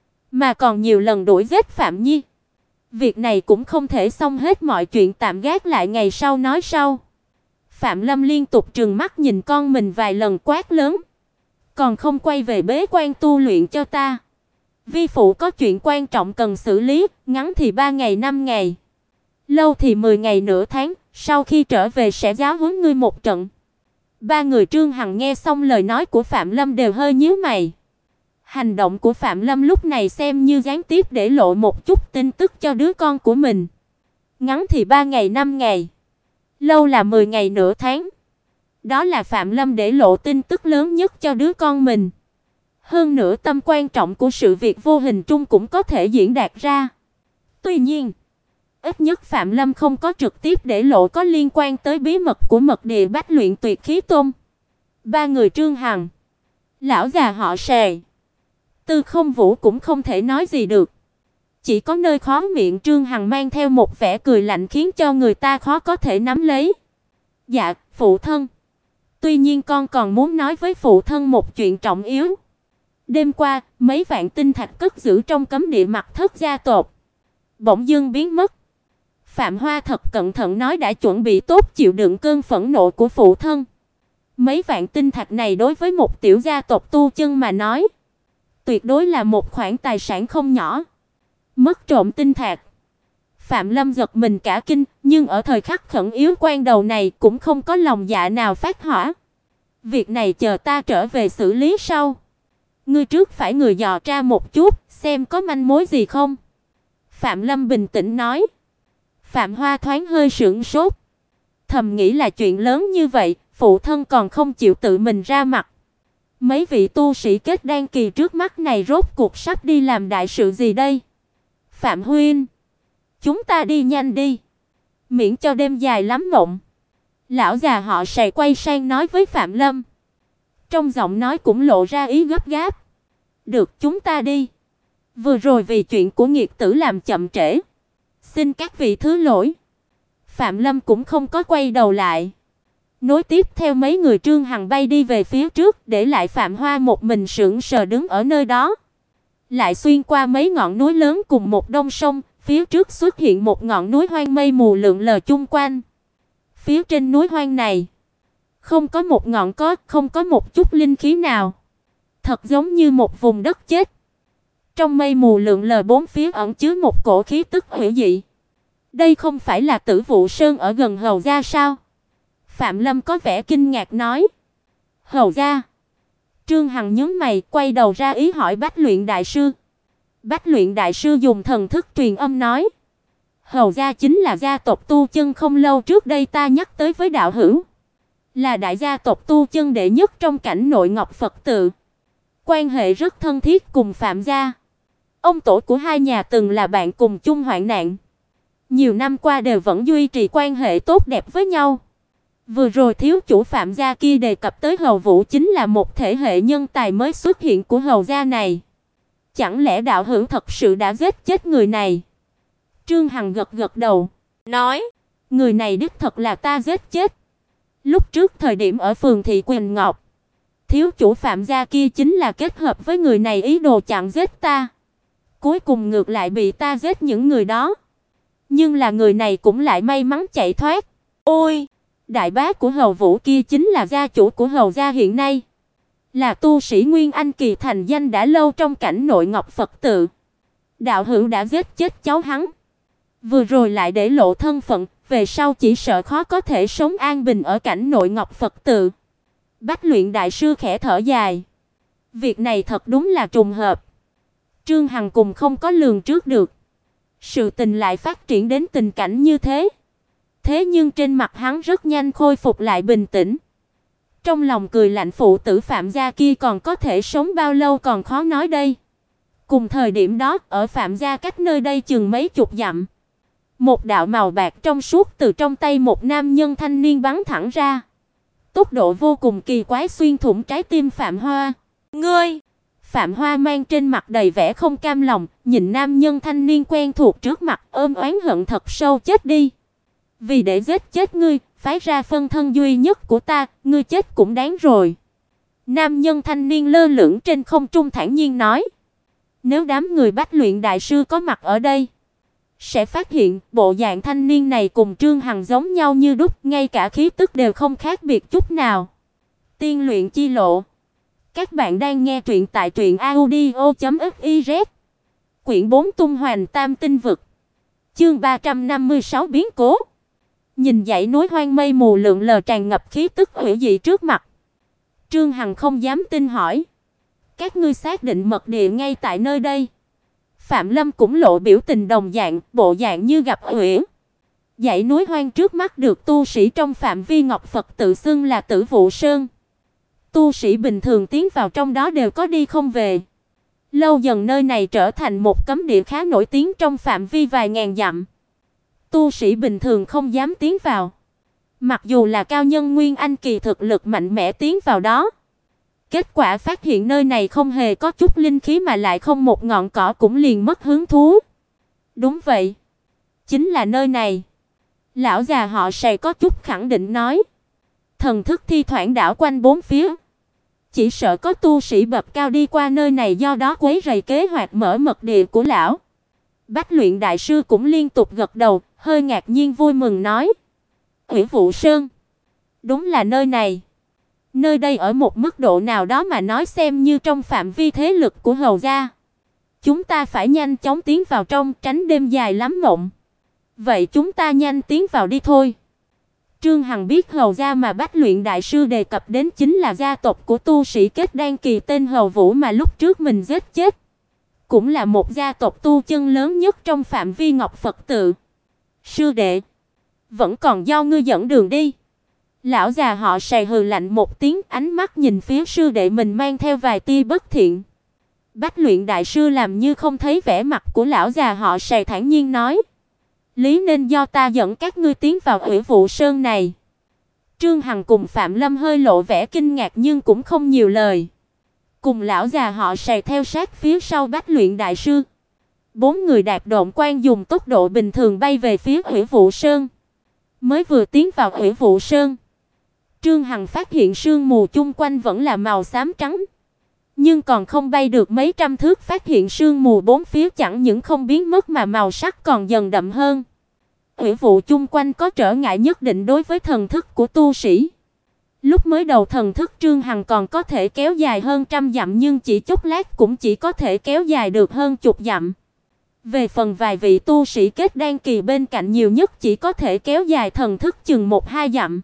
A: mà còn nhiều lần đuổi giết Phạm Nhi. Việc này cũng không thể xong hết mọi chuyện, tạm gác lại ngày sau nói sau. Phạm Lâm liên tục trừng mắt nhìn con mình vài lần, quát lớn. Còn không quay về bế quan tu luyện cho ta. Vi phụ có chuyện quan trọng cần xử lý, ngắn thì 3 ngày 5 ngày, lâu thì 10 ngày nửa tháng, sau khi trở về sẽ giáo huấn ngươi một trận. Ba người Trương Hằng nghe xong lời nói của Phạm Lâm đều hơi nhíu mày. Hành động của Phạm Lâm lúc này xem như gián tiếp để lộ một chút tin tức cho đứa con của mình. Ngắn thì 3 ngày 5 ngày, lâu là 10 ngày nửa tháng. Đó là Phạm Lâm để lộ tin tức lớn nhất cho đứa con mình. Hơn nữa tầm quan trọng của sự việc vô hình trung cũng có thể diễn đạt ra. Tuy nhiên, ít nhất Phạm Lâm không có trực tiếp để lộ có liên quan tới bí mật của mật địa Bách Luyện Tuyệt Khí Tôn. Ba người Trương Hằng, lão già họ Sài, Tư Không Vũ cũng không thể nói gì được. Chỉ có nơi khóe miệng Trương Hằng mang theo một vẻ cười lạnh khiến cho người ta khó có thể nắm lấy. Dạ, phụ thân. Tuy nhiên con còn muốn nói với phụ thân một chuyện trọng yếu. Đêm qua, mấy vạn tinh thạch cất giữ trong cấm địa Mặc Thất gia tộc bỗng dưng biến mất. Phạm Hoa thật cẩn thận nói đã chuẩn bị tốt chịu đựng cơn phẫn nộ của phụ thân. Mấy vạn tinh thạch này đối với một tiểu gia tộc tu chân mà nói, tuyệt đối là một khoản tài sản không nhỏ. Mất trộm tinh thạch. Phạm Lâm giật mình cả kinh, nhưng ở thời khắc khẩn yếu quan đầu này cũng không có lòng dạ nào phát hỏa. Việc này chờ ta trở về xử lý sau. Ngươi trước phải người dò tra một chút, xem có manh mối gì không. Phạm Lâm bình tĩnh nói. Phạm Hoa thoáng hơi sửng sốt, thầm nghĩ là chuyện lớn như vậy, phụ thân còn không chịu tự mình ra mặt. Mấy vị tu sĩ kết đan kỳ trước mắt này rốt cuộc sắp đi làm đại sự gì đây? Phạm huynh, chúng ta đi nhanh đi, miễn cho đêm dài lắm mộng. Lão già họ Sài quay sang nói với Phạm Lâm. Trong giọng nói cũng lộ ra ý gấp gáp. Được, chúng ta đi. Vừa rồi vì chuyện của nghiệt tử làm chậm trễ, xin các vị thứ lỗi. Phạm Lâm cũng không có quay đầu lại, nối tiếp theo mấy người Trương Hằng bay đi về phía trước, để lại Phạm Hoa một mình sững sờ đứng ở nơi đó. Lại xuyên qua mấy ngọn núi lớn cùng một đông sông, phía trước xuất hiện một ngọn núi hoang, mây mù lượn lờ chung quanh. Phía trên núi hoang này, không có một ngọn cỏ, không có một chút linh khí nào, thật giống như một vùng đất chết. Trong mây mù lượn lờ bốn phía ẩn chứa một cổ khí tức hủy dị. Đây không phải là Tử Vụ Sơn ở gần Hầu gia sao? Phạm Lâm có vẻ kinh ngạc nói. Hầu gia? Trương Hằng nhướng mày, quay đầu ra ý hỏi Bách Luyện đại sư. Bách Luyện đại sư dùng thần thức truyền âm nói. Hầu gia chính là gia tộc tu chân không lâu trước đây ta nhắc tới với đạo hữu, là đại gia tộc tu chân đệ nhất trong cảnh nội Ngọc Phật tự. Quan hệ rất thân thiết cùng Phạm gia. Ông tổ của hai nhà từng là bạn cùng chung hoạn nạn, nhiều năm qua đều vẫn duy trì quan hệ tốt đẹp với nhau. Vừa rồi thiếu chủ Phạm gia kia đề cập tới Hầu Vũ chính là một thể hệ nhân tài mới xuất hiện của Hầu gia này. Chẳng lẽ đạo hữu thật sự đã giết chết người này? Trương Hằng gật gật đầu, nói, người này đích thật là ta giết chết. Lúc trước thời điểm ở phường Thị Quỳnh Ngọc, thiếu chủ Phạm gia kia chính là kết hợp với người này ý đồ chặn giết ta. Cuối cùng ngược lại bị ta giết những người đó. Nhưng là người này cũng lại may mắn chạy thoát. Ôi, đại bá của Hầu Vũ kia chính là gia chủ của Hầu gia hiện nay, là tu sĩ Nguyên Anh kỳ thành danh đã lâu trong cảnh nội Ngọc Phật tự. Đạo hữu đã giết chết cháu hắn, vừa rồi lại để lộ thân phận, về sau chỉ sợ khó có thể sống an bình ở cảnh nội Ngọc Phật tự. Bách Luyện đại sư khẽ thở dài. Việc này thật đúng là trùng hợp. Trương Hằng cùng không có lường trước được, sự tình lại phát triển đến tình cảnh như thế. Thế nhưng trên mặt hắn rất nhanh khôi phục lại bình tĩnh. Trong lòng cười lạnh, phụ tử Phạm gia kia còn có thể sống bao lâu còn khó nói đây. Cùng thời điểm đó, ở Phạm gia cách nơi đây chừng mấy chục dặm, một đạo màu bạc trong suốt từ trong tay một nam nhân thanh niên bắn thẳng ra. Tốc độ vô cùng kỳ quái xuyên thủng trái tim Phạm Hoa. Ngươi! Phạm Hoa mang trên mặt đầy vẻ không cam lòng, nhìn nam nhân thanh niên quen thuộc trước mặt, ôm oán hận thật sâu. Chết đi! Vì để giết chết ngươi, phái ra phân thân duy nhất của ta, ngươi chết cũng đáng rồi. Nam nhân thanh niên lơ lửng trên không trung thản nhiên nói. Nếu đám người Bách Luyện đại sư có mặt ở đây, sẽ phát hiện bộ dạng thanh niên này cùng Trương Hằng giống nhau như đúc, ngay cả khí tức đều không khác biệt chút nào. Tiên luyện chi lộ. Các bạn đang nghe truyện tại truyệnaudio.fiz. Quyển 4 Tung Hoành Tam Tinh Vực. Chương 356 biến cố. Nhìn dãy núi hoang mây mù lượn lờ tràn ngập khí tức hủy dị trước mặt, Trương Hằng không dám tin hỏi. Các ngươi xác định mật địa ngay tại nơi đây? Phạm Lâm cũng lộ biểu tình đồng dạng, bộ dạng như gặp ủy. Dãy núi hoang trước mắt được tu sĩ trong phạm vi Ngọc Phật tự xưng là Tử Vụ Sơn. Tu sĩ bình thường tiến vào trong đó đều có đi không về. Lâu dần nơi này trở thành một cấm địa khá nổi tiếng trong phạm vi vài ngàn dặm. Tu sĩ bình thường không dám tiến vào. Mặc dù là cao nhân Nguyên Anh kỳ thực lực mạnh mẽ tiến vào đó, kết quả phát hiện nơi này không hề có chút linh khí mà lại không một ngọn cỏ cũng liền mất hứng thú. Đúng vậy, chính là nơi này. Lão già họ Sài có chút khẳng định nói. thần thức thi thoảng đảo quanh bốn phía. Chỉ sợ có tu sĩ bậc cao đi qua nơi này, do đó quấy rầy kế hoạch mở mật địa của lão. Bách luyện đại sư cũng liên tục gật đầu, hơi ngạc nhiên vui mừng nói: "Hủy Vụ Sơn, đúng là nơi này." Nơi đây ở một mức độ nào đó mà nói xem như trong phạm vi thế lực của Hầu gia. Chúng ta phải nhanh chóng tiến vào trong, tránh đêm dài lắm mộng. Vậy chúng ta nhanh tiến vào đi thôi. Trương Hằng biết Hầu gia mà Bách luyện đại sư đề cập đến chính là gia tộc của tu sĩ kết đan kỳ tên Hầu Vũ mà lúc trước mình giết chết. Cũng là một gia tộc tu chân lớn nhất trong phạm vi Ngọc Phật tự. "Sư đệ, vẫn còn do ngươi dẫn đường đi." Lão già họ Sài hừ lạnh một tiếng, ánh mắt nhìn phía sư đệ mình mang theo vài tia bất thiện. Bách luyện đại sư làm như không thấy vẻ mặt của lão già họ Sài, thản nhiên nói: "Lý nên do ta dẫn các ngươi tiến vào Hủy Vụ Sơn này." Trương Hằng cùng Phạm Lâm hơi lộ vẻ kinh ngạc nhưng cũng không nhiều lời. Cùng lão già họ Sài theo sát phía sau Bách luyện đại sư. Bốn người đạp độn quan dùng tốc độ bình thường bay về phía Hủy Vụ Sơn. Mới vừa tiến vào Hủy Vụ Sơn, Trương Hằng phát hiện sương mù chung quanh vẫn là màu xám trắng. Nhưng còn không bay được mấy trăm thước, phát hiện sương mù bốn phía chẳng những không biến mất mà màu sắc còn dần đậm hơn. Hủy vụ chung quanh có trở ngại nhất định đối với thần thức của tu sĩ. Lúc mới đầu thần thức Trương Hằng còn có thể kéo dài hơn trăm dặm, nhưng chỉ chốc lát cũng chỉ có thể kéo dài được hơn chục dặm. Về phần vài vị tu sĩ kết đan kỳ bên cạnh, nhiều nhất chỉ có thể kéo dài thần thức chừng 1-2 dặm.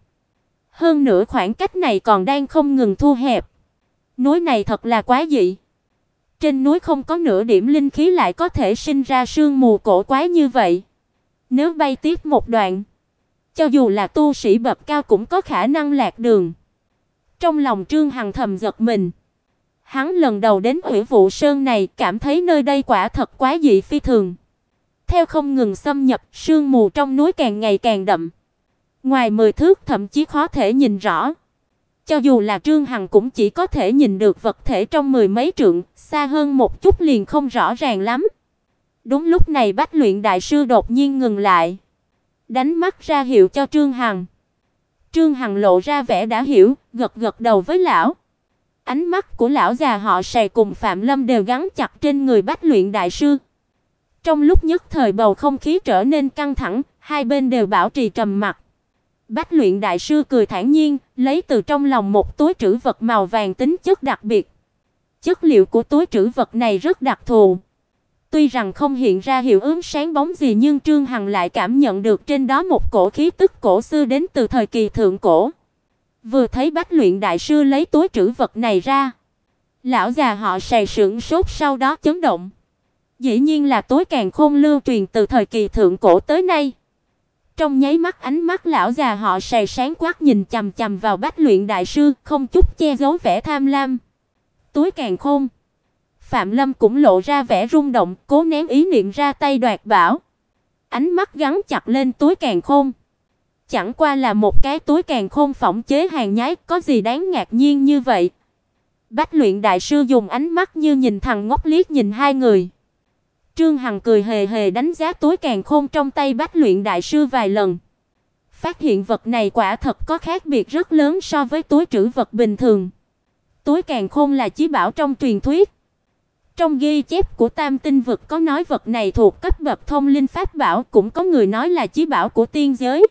A: Hơn nữa khoảng cách này còn đang không ngừng thu hẹp. Núi này thật là quá dị. Trên núi không có nửa điểm linh khí lại có thể sinh ra sương mù cổ quái như vậy. Nếu bay tiếp một đoạn, cho dù là tu sĩ bậc cao cũng có khả năng lạc đường. Trong lòng Trương Hằng thầm giật mình. Hắn lần đầu đến Hủy Vụ Sơn này, cảm thấy nơi đây quả thật quá dị phi thường. Theo không ngừng xâm nhập, sương mù trong núi càng ngày càng đậm. Ngoài 10 thước thậm chí khó thể nhìn rõ. Cho dù là Trương Hằng cũng chỉ có thể nhìn được vật thể trong 10 mấy trượng, xa hơn một chút liền không rõ ràng lắm. Đúng lúc này Bách luyện đại sư đột nhiên ngừng lại, đánh mắt ra hiệu cho Trương Hằng. Trương Hằng lộ ra vẻ đã hiểu, gật gật đầu với lão. Ánh mắt của lão già họ Sài cùng Phạm Lâm đều gắn chặt trên người Bách luyện đại sư. Trong lúc nhất thời bầu không khí trở nên căng thẳng, hai bên đều bảo trì trầm mặc. Bách luyện đại sư cười thản nhiên, lấy từ trong lòng một túi trữ vật màu vàng tính chất đặc biệt. Chất liệu của túi trữ vật này rất đặc thù. Tuy rằng không hiện ra hiệu ứng sáng bóng gì, nhưng Trương Hằng lại cảm nhận được trên đó một cổ khí tức cổ xưa đến từ thời kỳ thượng cổ. Vừa thấy Bách luyện đại sư lấy túi trữ vật này ra, lão già họ Sài sững sốt, sau đó chấn động. Dĩ nhiên là túi càn khôn lưu truyền từ thời kỳ thượng cổ tới nay. Trong nháy mắt ánh mắt lão già họ Sài sáng quắc nhìn chằm chằm vào Bách luyện đại sư, không chút che giấu vẻ tham lam. Túi càn khôn. Phạm Lâm cũng lộ ra vẻ rung động, cố nén ý niệm ra tay đoạt bảo. Ánh mắt gắn chặt lên túi càn khôn. Chẳng qua là một cái túi càn khôn phỏng chế hàng nhái, có gì đáng ngạc nhiên như vậy? Bách luyện đại sư dùng ánh mắt như nhìn thằng ngốc liếc nhìn hai người. Trương Hằng cười hề hề đánh giá túi càn khôn trong tay Bách luyện đại sư vài lần. Phát hiện vật này quả thật có khác biệt rất lớn so với túi trữ vật bình thường. Túi càn khôn là chí bảo trong truyền thuyết. Trong ghi chép của Tam Tinh vực có nói vật này thuộc cấp bậc thông linh pháp bảo, cũng có người nói là chí bảo của tiên giới.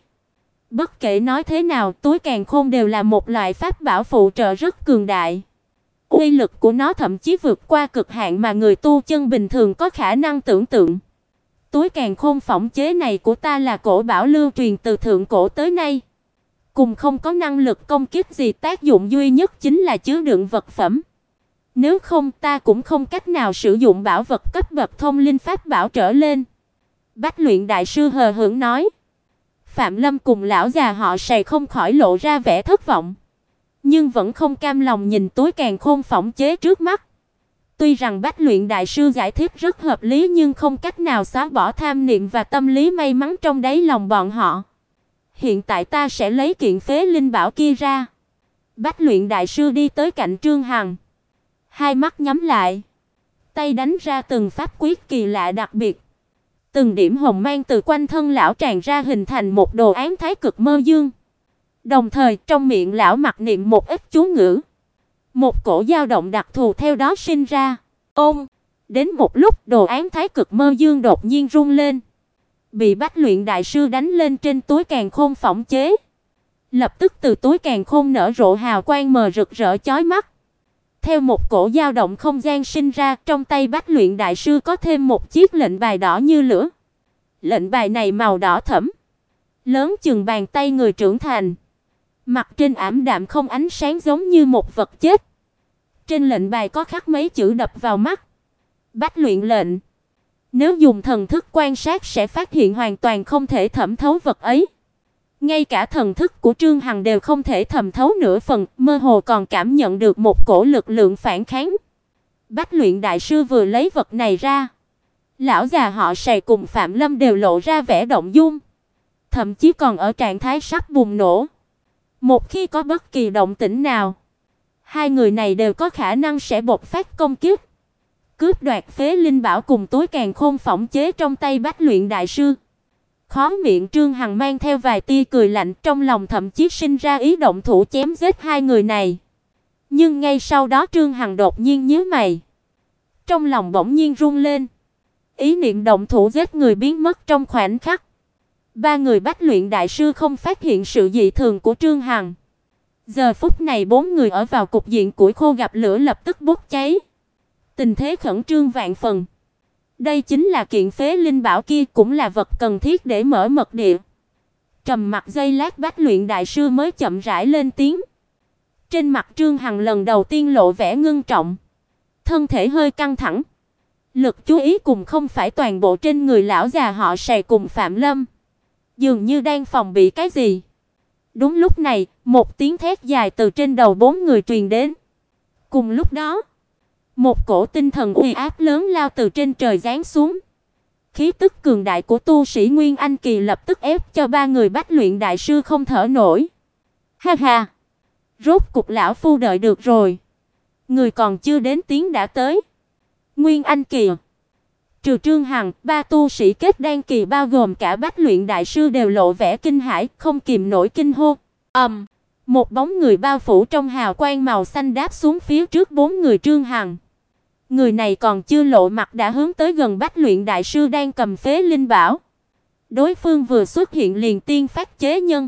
A: Bất kể nói thế nào, túi càn khôn đều là một loại pháp bảo phụ trợ rất cường đại. Uy lực của nó thậm chí vượt qua cực hạn mà người tu chân bình thường có khả năng tưởng tượng. Túi càn khôn phỏng chế này của ta là cổ bảo lưu truyền từ thượng cổ tới nay. Cùng không có năng lực công kích gì, tác dụng duy nhất chính là chứa đựng vật phẩm. Nếu không ta cũng không cách nào sử dụng bảo vật cấp bậc thông linh pháp bảo trở lên. Bách luyện đại sư hờ hững nói. Phạm Lâm cùng lão già họ Sài không khỏi lộ ra vẻ thất vọng, nhưng vẫn không cam lòng nhìn túi càn khôn phỏng chế trước mắt. Tuy rằng Bách luyện đại sư giải thích rất hợp lý, nhưng không cách nào xóa bỏ tham niệm và tâm lý may mắn trong đáy lòng bọn họ. Hiện tại ta sẽ lấy kiện phế linh bảo kia ra. Bách luyện đại sư đi tới cạnh Trương Hằng, hai mắt nhắm lại, tay đánh ra từng pháp quyết kỳ lạ đặc biệt. Từng điểm hồng mang từ quanh thân lão tràn ra, hình thành một đồ án thái cực mơ dương. Đồng thời, trong miệng lão mặc niệm một ít chú ngữ. Một cổ dao động đặc thù theo đó sinh ra. Ôm, đến một lúc, đồ án Thái Cực Mơ Dương đột nhiên rung lên, bị Bách Luyện đại sư đánh lên trên túi càn khôn phỏng chế. Lập tức từ túi càn khôn nở rộ hào quang mờ rực rỡ chói mắt. Theo một cổ dao động không gian sinh ra, trong tay Bách Luyện đại sư có thêm một chiếc lệnh bài đỏ như lửa. Lệnh bài này màu đỏ thẫm, lớn chừng bàn tay người trưởng thành. Mặt trên ảm đạm không ánh sáng giống như một vật chết. Trên lệnh bài có khắc mấy chữ đập vào mắt. Bách Luyện lệnh. Nếu dùng thần thức quan sát sẽ phát hiện hoàn toàn không thể thẩm thấu vật ấy. Ngay cả thần thức của Trương Hằng đều không thể thẩm thấu nửa phần, mơ hồ còn cảm nhận được một cổ lực lượng phản kháng. Bách Luyện đại sư vừa lấy vật này ra, lão già họ Sài cùng Phạm Lâm đều lộ ra vẻ động dung, thậm chí còn ở trạng thái sắp bùng nổ. Một khi có bất kỳ động tĩnh nào, hai người này đều có khả năng sẽ bộc phát công kích, cướp đoạt phế linh bảo cùng túi càn khôn phỏng chế trong tay Bách Luyện đại sư. Khóe miệng Trương Hằng mang theo vài tia cười lạnh, trong lòng thậm chí sinh ra ý động thủ chém giết hai người này. Nhưng ngay sau đó Trương Hằng đột nhiên nhíu mày, trong lòng bỗng nhiên run lên. Ý niệm động thủ giết người biến mất trong khoảnh khắc. Ba người Bách Luyện đại sư không phát hiện sự dị thường của Trương Hằng. Giờ phút này bốn người ở vào cục diện củi khô gặp lửa lập tức bốc cháy. Tình thế khẩn trương vạn phần. Đây chính là kiện phế linh bảo kia, cũng là vật cần thiết để mở mật địa. Trầm mặc giây lát, Bách Luyện đại sư mới chậm rãi lên tiếng. Trên mặt Trương Hằng lần đầu tiên lộ vẻ ngưng trọng, thân thể hơi căng thẳng. Lực chú ý cùng không phải toàn bộ trên người lão già họ Sài cùng Phạm Lâm, dường như đang phòng bị cái gì. Đúng lúc này, một tiếng thét dài từ trên đầu bốn người truyền đến. Cùng lúc đó, một cổ tinh thần uy áp lớn lao từ trên trời giáng xuống. Khí tức cường đại của tu sĩ Nguyên Anh kỳ lập tức ép cho ba người Bách Luyện đại sư không thở nổi. Ha ha, rốt cục lão phu đợi được rồi. Người còn chưa đến tiếng đã tới. Nguyên Anh kỳ. Trừ Trương Hằng, ba tu sĩ kết đan kỳ bao gồm cả Bách Luyện đại sư đều lộ vẻ kinh hãi, không kìm nổi kinh hô. Một bóng người bao phủ trong hào quang màu xanh đáp xuống phía trước bốn người Trương Hằng. Người này còn chưa lộ mặt đã hướng tới gần Bách Luyện đại sư đang cầm phế linh bảo. Đối phương vừa xuất hiện liền tiên phát chế nhân.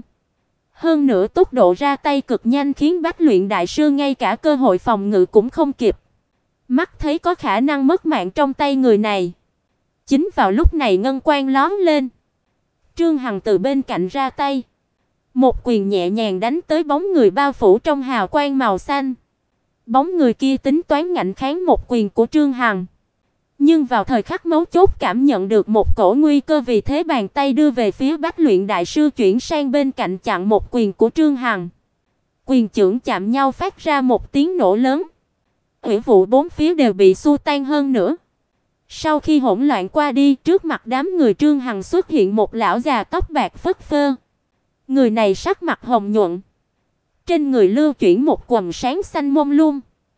A: Hơn nữa tốc độ ra tay cực nhanh khiến Bách Luyện đại sư ngay cả cơ hội phòng ngự cũng không kịp. Mắt thấy có khả năng mất mạng trong tay người này. Chính vào lúc này ngân quang lóe lên. Trương Hằng từ bên cạnh ra tay, một quyền nhẹ nhàng đánh tới bóng người bao phủ trong hào quang màu xanh. Bóng người kia tính toán ngạnh kháng một quyền của Trương Hằng, nhưng vào thời khắc mấu chốt cảm nhận được một cổ nguy cơ, vì thế bàn tay đưa về phía Bách Luyện đại sư chuyển sang bên cạnh chặn một quyền của Trương Hằng. Quyền chưởng chạm nhau phát ra một tiếng nổ lớn. Hủy vụ bốn phía đều bị xua tan hơn nữa. Sau khi hỗn loạn qua đi, trước mặt đám người Trương Hằng xuất hiện một lão già tóc bạc phất phơ. Người này sắc mặt hồng nhuận, trên người lưu chuyển một quầng sáng xanh mông lung,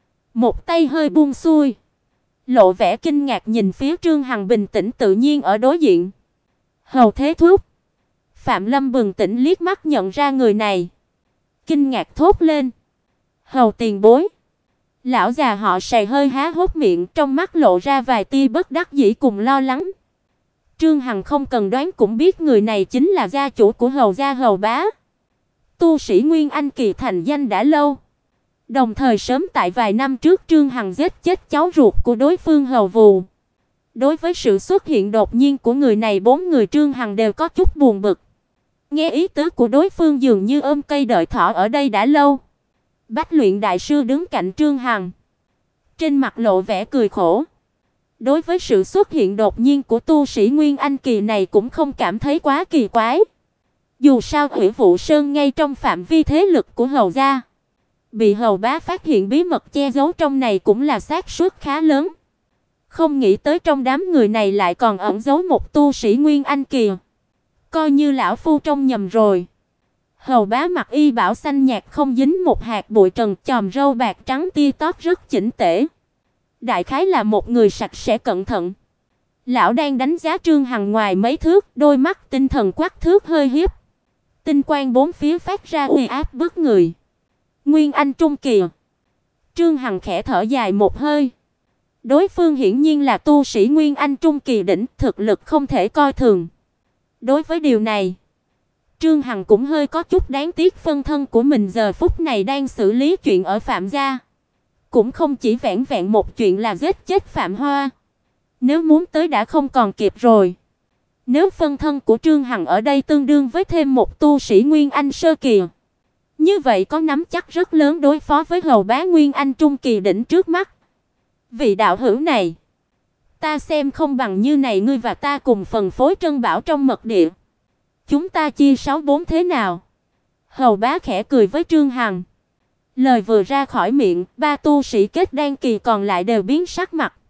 A: một tay hơi buông xuôi, lộ vẻ kinh ngạc nhìn phía Trương Hằng bình tĩnh tự nhiên ở đối diện. Hầu Thế Thúc. Phạm Lâm bừng tỉnh liếc mắt nhận ra người này, kinh ngạc thốt lên: "Hầu tiền bối." Lão già họ Sài hơi há hốc miệng, trong mắt lộ ra vài tia bất đắc dĩ cùng lo lắng. Trương Hằng không cần đoán cũng biết người này chính là gia chủ của Hầu gia Hầu Bá. Tu sĩ Nguyên Anh kỳ thành danh đã lâu. Đồng thời sớm tại vài năm trước Trương Hằng giết chết cháu ruột của đối phương Hầu Vù. Đối với sự xuất hiện đột nhiên của người này, bốn người Trương Hằng đều có chút buồn bực. Nghe ý tứ của đối phương dường như ôm cây đợi thỏ ở đây đã lâu. Bách Luyện đại sư đứng cạnh Trương Hằng, trên mặt lộ vẻ cười khổ. Đối với sự xuất hiện đột nhiên của tu sĩ Nguyên Anh kỳ này cũng không cảm thấy quá kỳ quái. Dù sao Hủy Vụ Sơn ngay trong phạm vi thế lực của Hầu gia, bị Hầu Bá phát hiện bí mật che giấu trong này cũng là xác suất khá lớn. Không nghĩ tới trong đám người này lại còn ẩn giấu một tu sĩ Nguyên Anh kỳ. Coi như lão phu trông nhầm rồi. Hầu Bá mặc y bảo xanh nhạt không dính một hạt bụi trần, chòm râu bạc trắng tia tóp rất chỉnh tề. Đại khái là một người sạch sẽ cẩn thận. Lão đang đánh giá Trương Hằng ngoài mấy thước, đôi mắt tinh thần quắc thước hơi hiếp. Tinh quang bốn phía phát ra uy áp bức người. Nguyên Anh trung kỳ. Trương Hằng khẽ thở dài một hơi. Đối phương hiển nhiên là tu sĩ Nguyên Anh trung kỳ đỉnh, thực lực không thể coi thường. Đối với điều này, Trương Hằng cũng hơi có chút đáng tiếc, phân thân của mình giờ phút này đang xử lý chuyện ở Phạm gia, cũng không chỉ vẹn vẹn một chuyện là giết chết Phạm Hoa. Nếu muốn tới đã không còn kịp rồi. Nếu phân thân của Trương Hằng ở đây tương đương với thêm một tu sĩ Nguyên Anh sơ kỳ, như vậy có nắm chắc rất lớn đối phó với hầu bá Nguyên Anh trung kỳ đỉnh trước mắt. Vị đạo hữu này, ta xem không bằng như này, ngươi và ta cùng phần phối trân bảo trong mật địa. Chúng ta chia 6-4 thế nào? Hầu bá khẽ cười với Trương Hằng. Lời vừa ra khỏi miệng, ba tu sĩ kết đan kỳ còn lại đều biến sắc mặt.